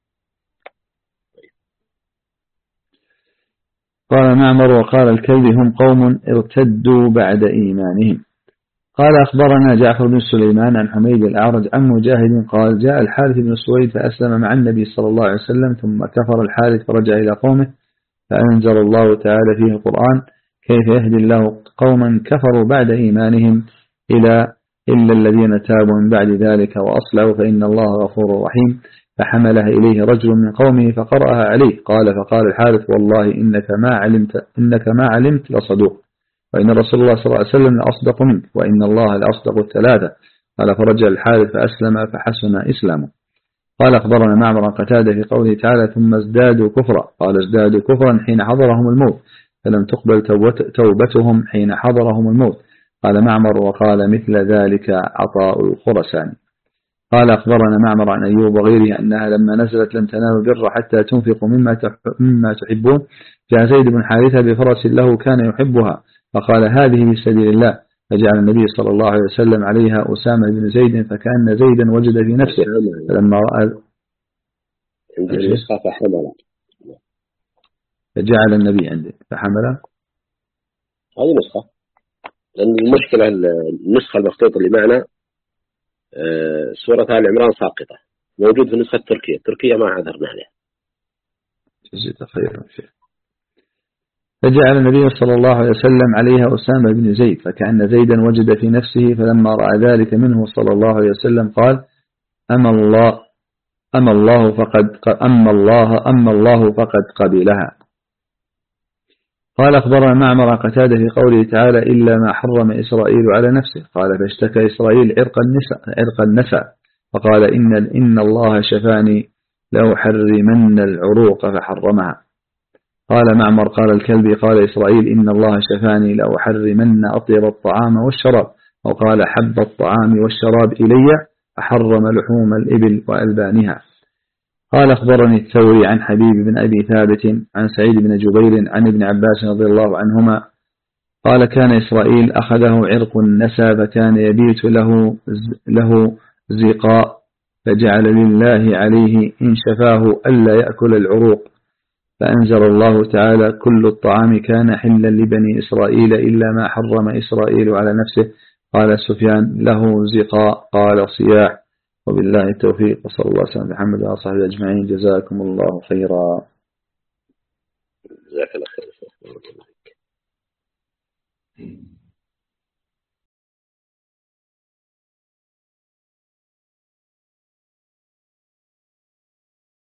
B: قال معمر وقال الكلب هم قوم ارتدوا بعد إيمانهم. قال أخبرنا جعفر بن سليمان عن حميد الأعرج عن مجاهد قال جاء الحارث بن سويد فأسلم مع النبي صلى الله عليه وسلم ثم كفر الحارث فرجع إلى قومه فأنزل الله تعالى فيه القرآن كيف يهدي الله قوما كفروا بعد إيمانهم إلا الذين تابوا من بعد ذلك وأصلحوا فإن الله غفور رحيم. فحملها إليه رجل من قومه فقرأها عليه قال فقال الحارث والله إنك ما علمت لصدوق وإن رسول الله صلى الله عليه وسلم لأصدق منك وإن الله لأصدق الثلاثة. قال فرجع الحارث فأسلم فحسن إسلامه. قال أخبرنا معمر عن قتادة في قوله تعالى ثم ازدادوا كفرا قال ازدادوا كفرا حين حضرهم الموت فلم تقبل توبتهم حين حضرهم الموت. قال معمر وقال مثل ذلك عطاء الخرساني. قال أخبرنا معمر عن أيوب وغيره أنها لما نزلت لن تنالوا البر حتى تنفقوا مما تحبون جاء زيد بن حارثة بفرس له كان يحبها فقال هذه في سبيل الله فجعل النبي صلى الله عليه وسلم عليها أسامة بن زيد فكأن زيدا وجد في نفسه فلما رأى فجعل النبي عنده فحمل.
A: هذه نسخة، لأن المشكلة النسخة المخطوطة اللي معنا سورة آل عمران ساقطة موجود في النسخة التركية ما عذرنا عليها.
B: جزيت خيرا شيخ. فجعل النبي صلى الله عليه وسلم عليها أسامة بن زيد فكأن زيدا وجد في نفسه فلما رأى ذلك منه صلى الله عليه وسلم قال أما الله فقد قبلها. قال أخبرنا معمر قتادة في قوله تعالى إلا ما حرم إسرائيل على نفسه قال فاشتكى إسرائيل عرق النساء فقال إن الله شفاني لأحرمن العروق فحرمها. قال معمر قال الكلبي قال إسرائيل إن الله شفاني لأحرمن أطيب الطعام والشراب وقال حب الطعام والشراب إلي فحرم لحوم الإبل وألبانها. قال أخبرني الثوري عن حبيب بن أبي ثابت عن سعيد بن جبير عن ابن عباس رضي الله عنهما قال كان إسرائيل أخذه عرق النسى فكان يبيت له زقاء فجعل لله عليه إن شفاه ألا يأكل العروق فأنزل الله تعالى كل الطعام كان حلا لبني إسرائيل إلا ما حرم إسرائيل على نفسه. قال سفيان له زقاء قال صياح. وبالله التوفيق وصلى الله وسلم على محمد وعلى صحبه أجمعين. جزاكم الله خيرا.
A: جزاك الله خير.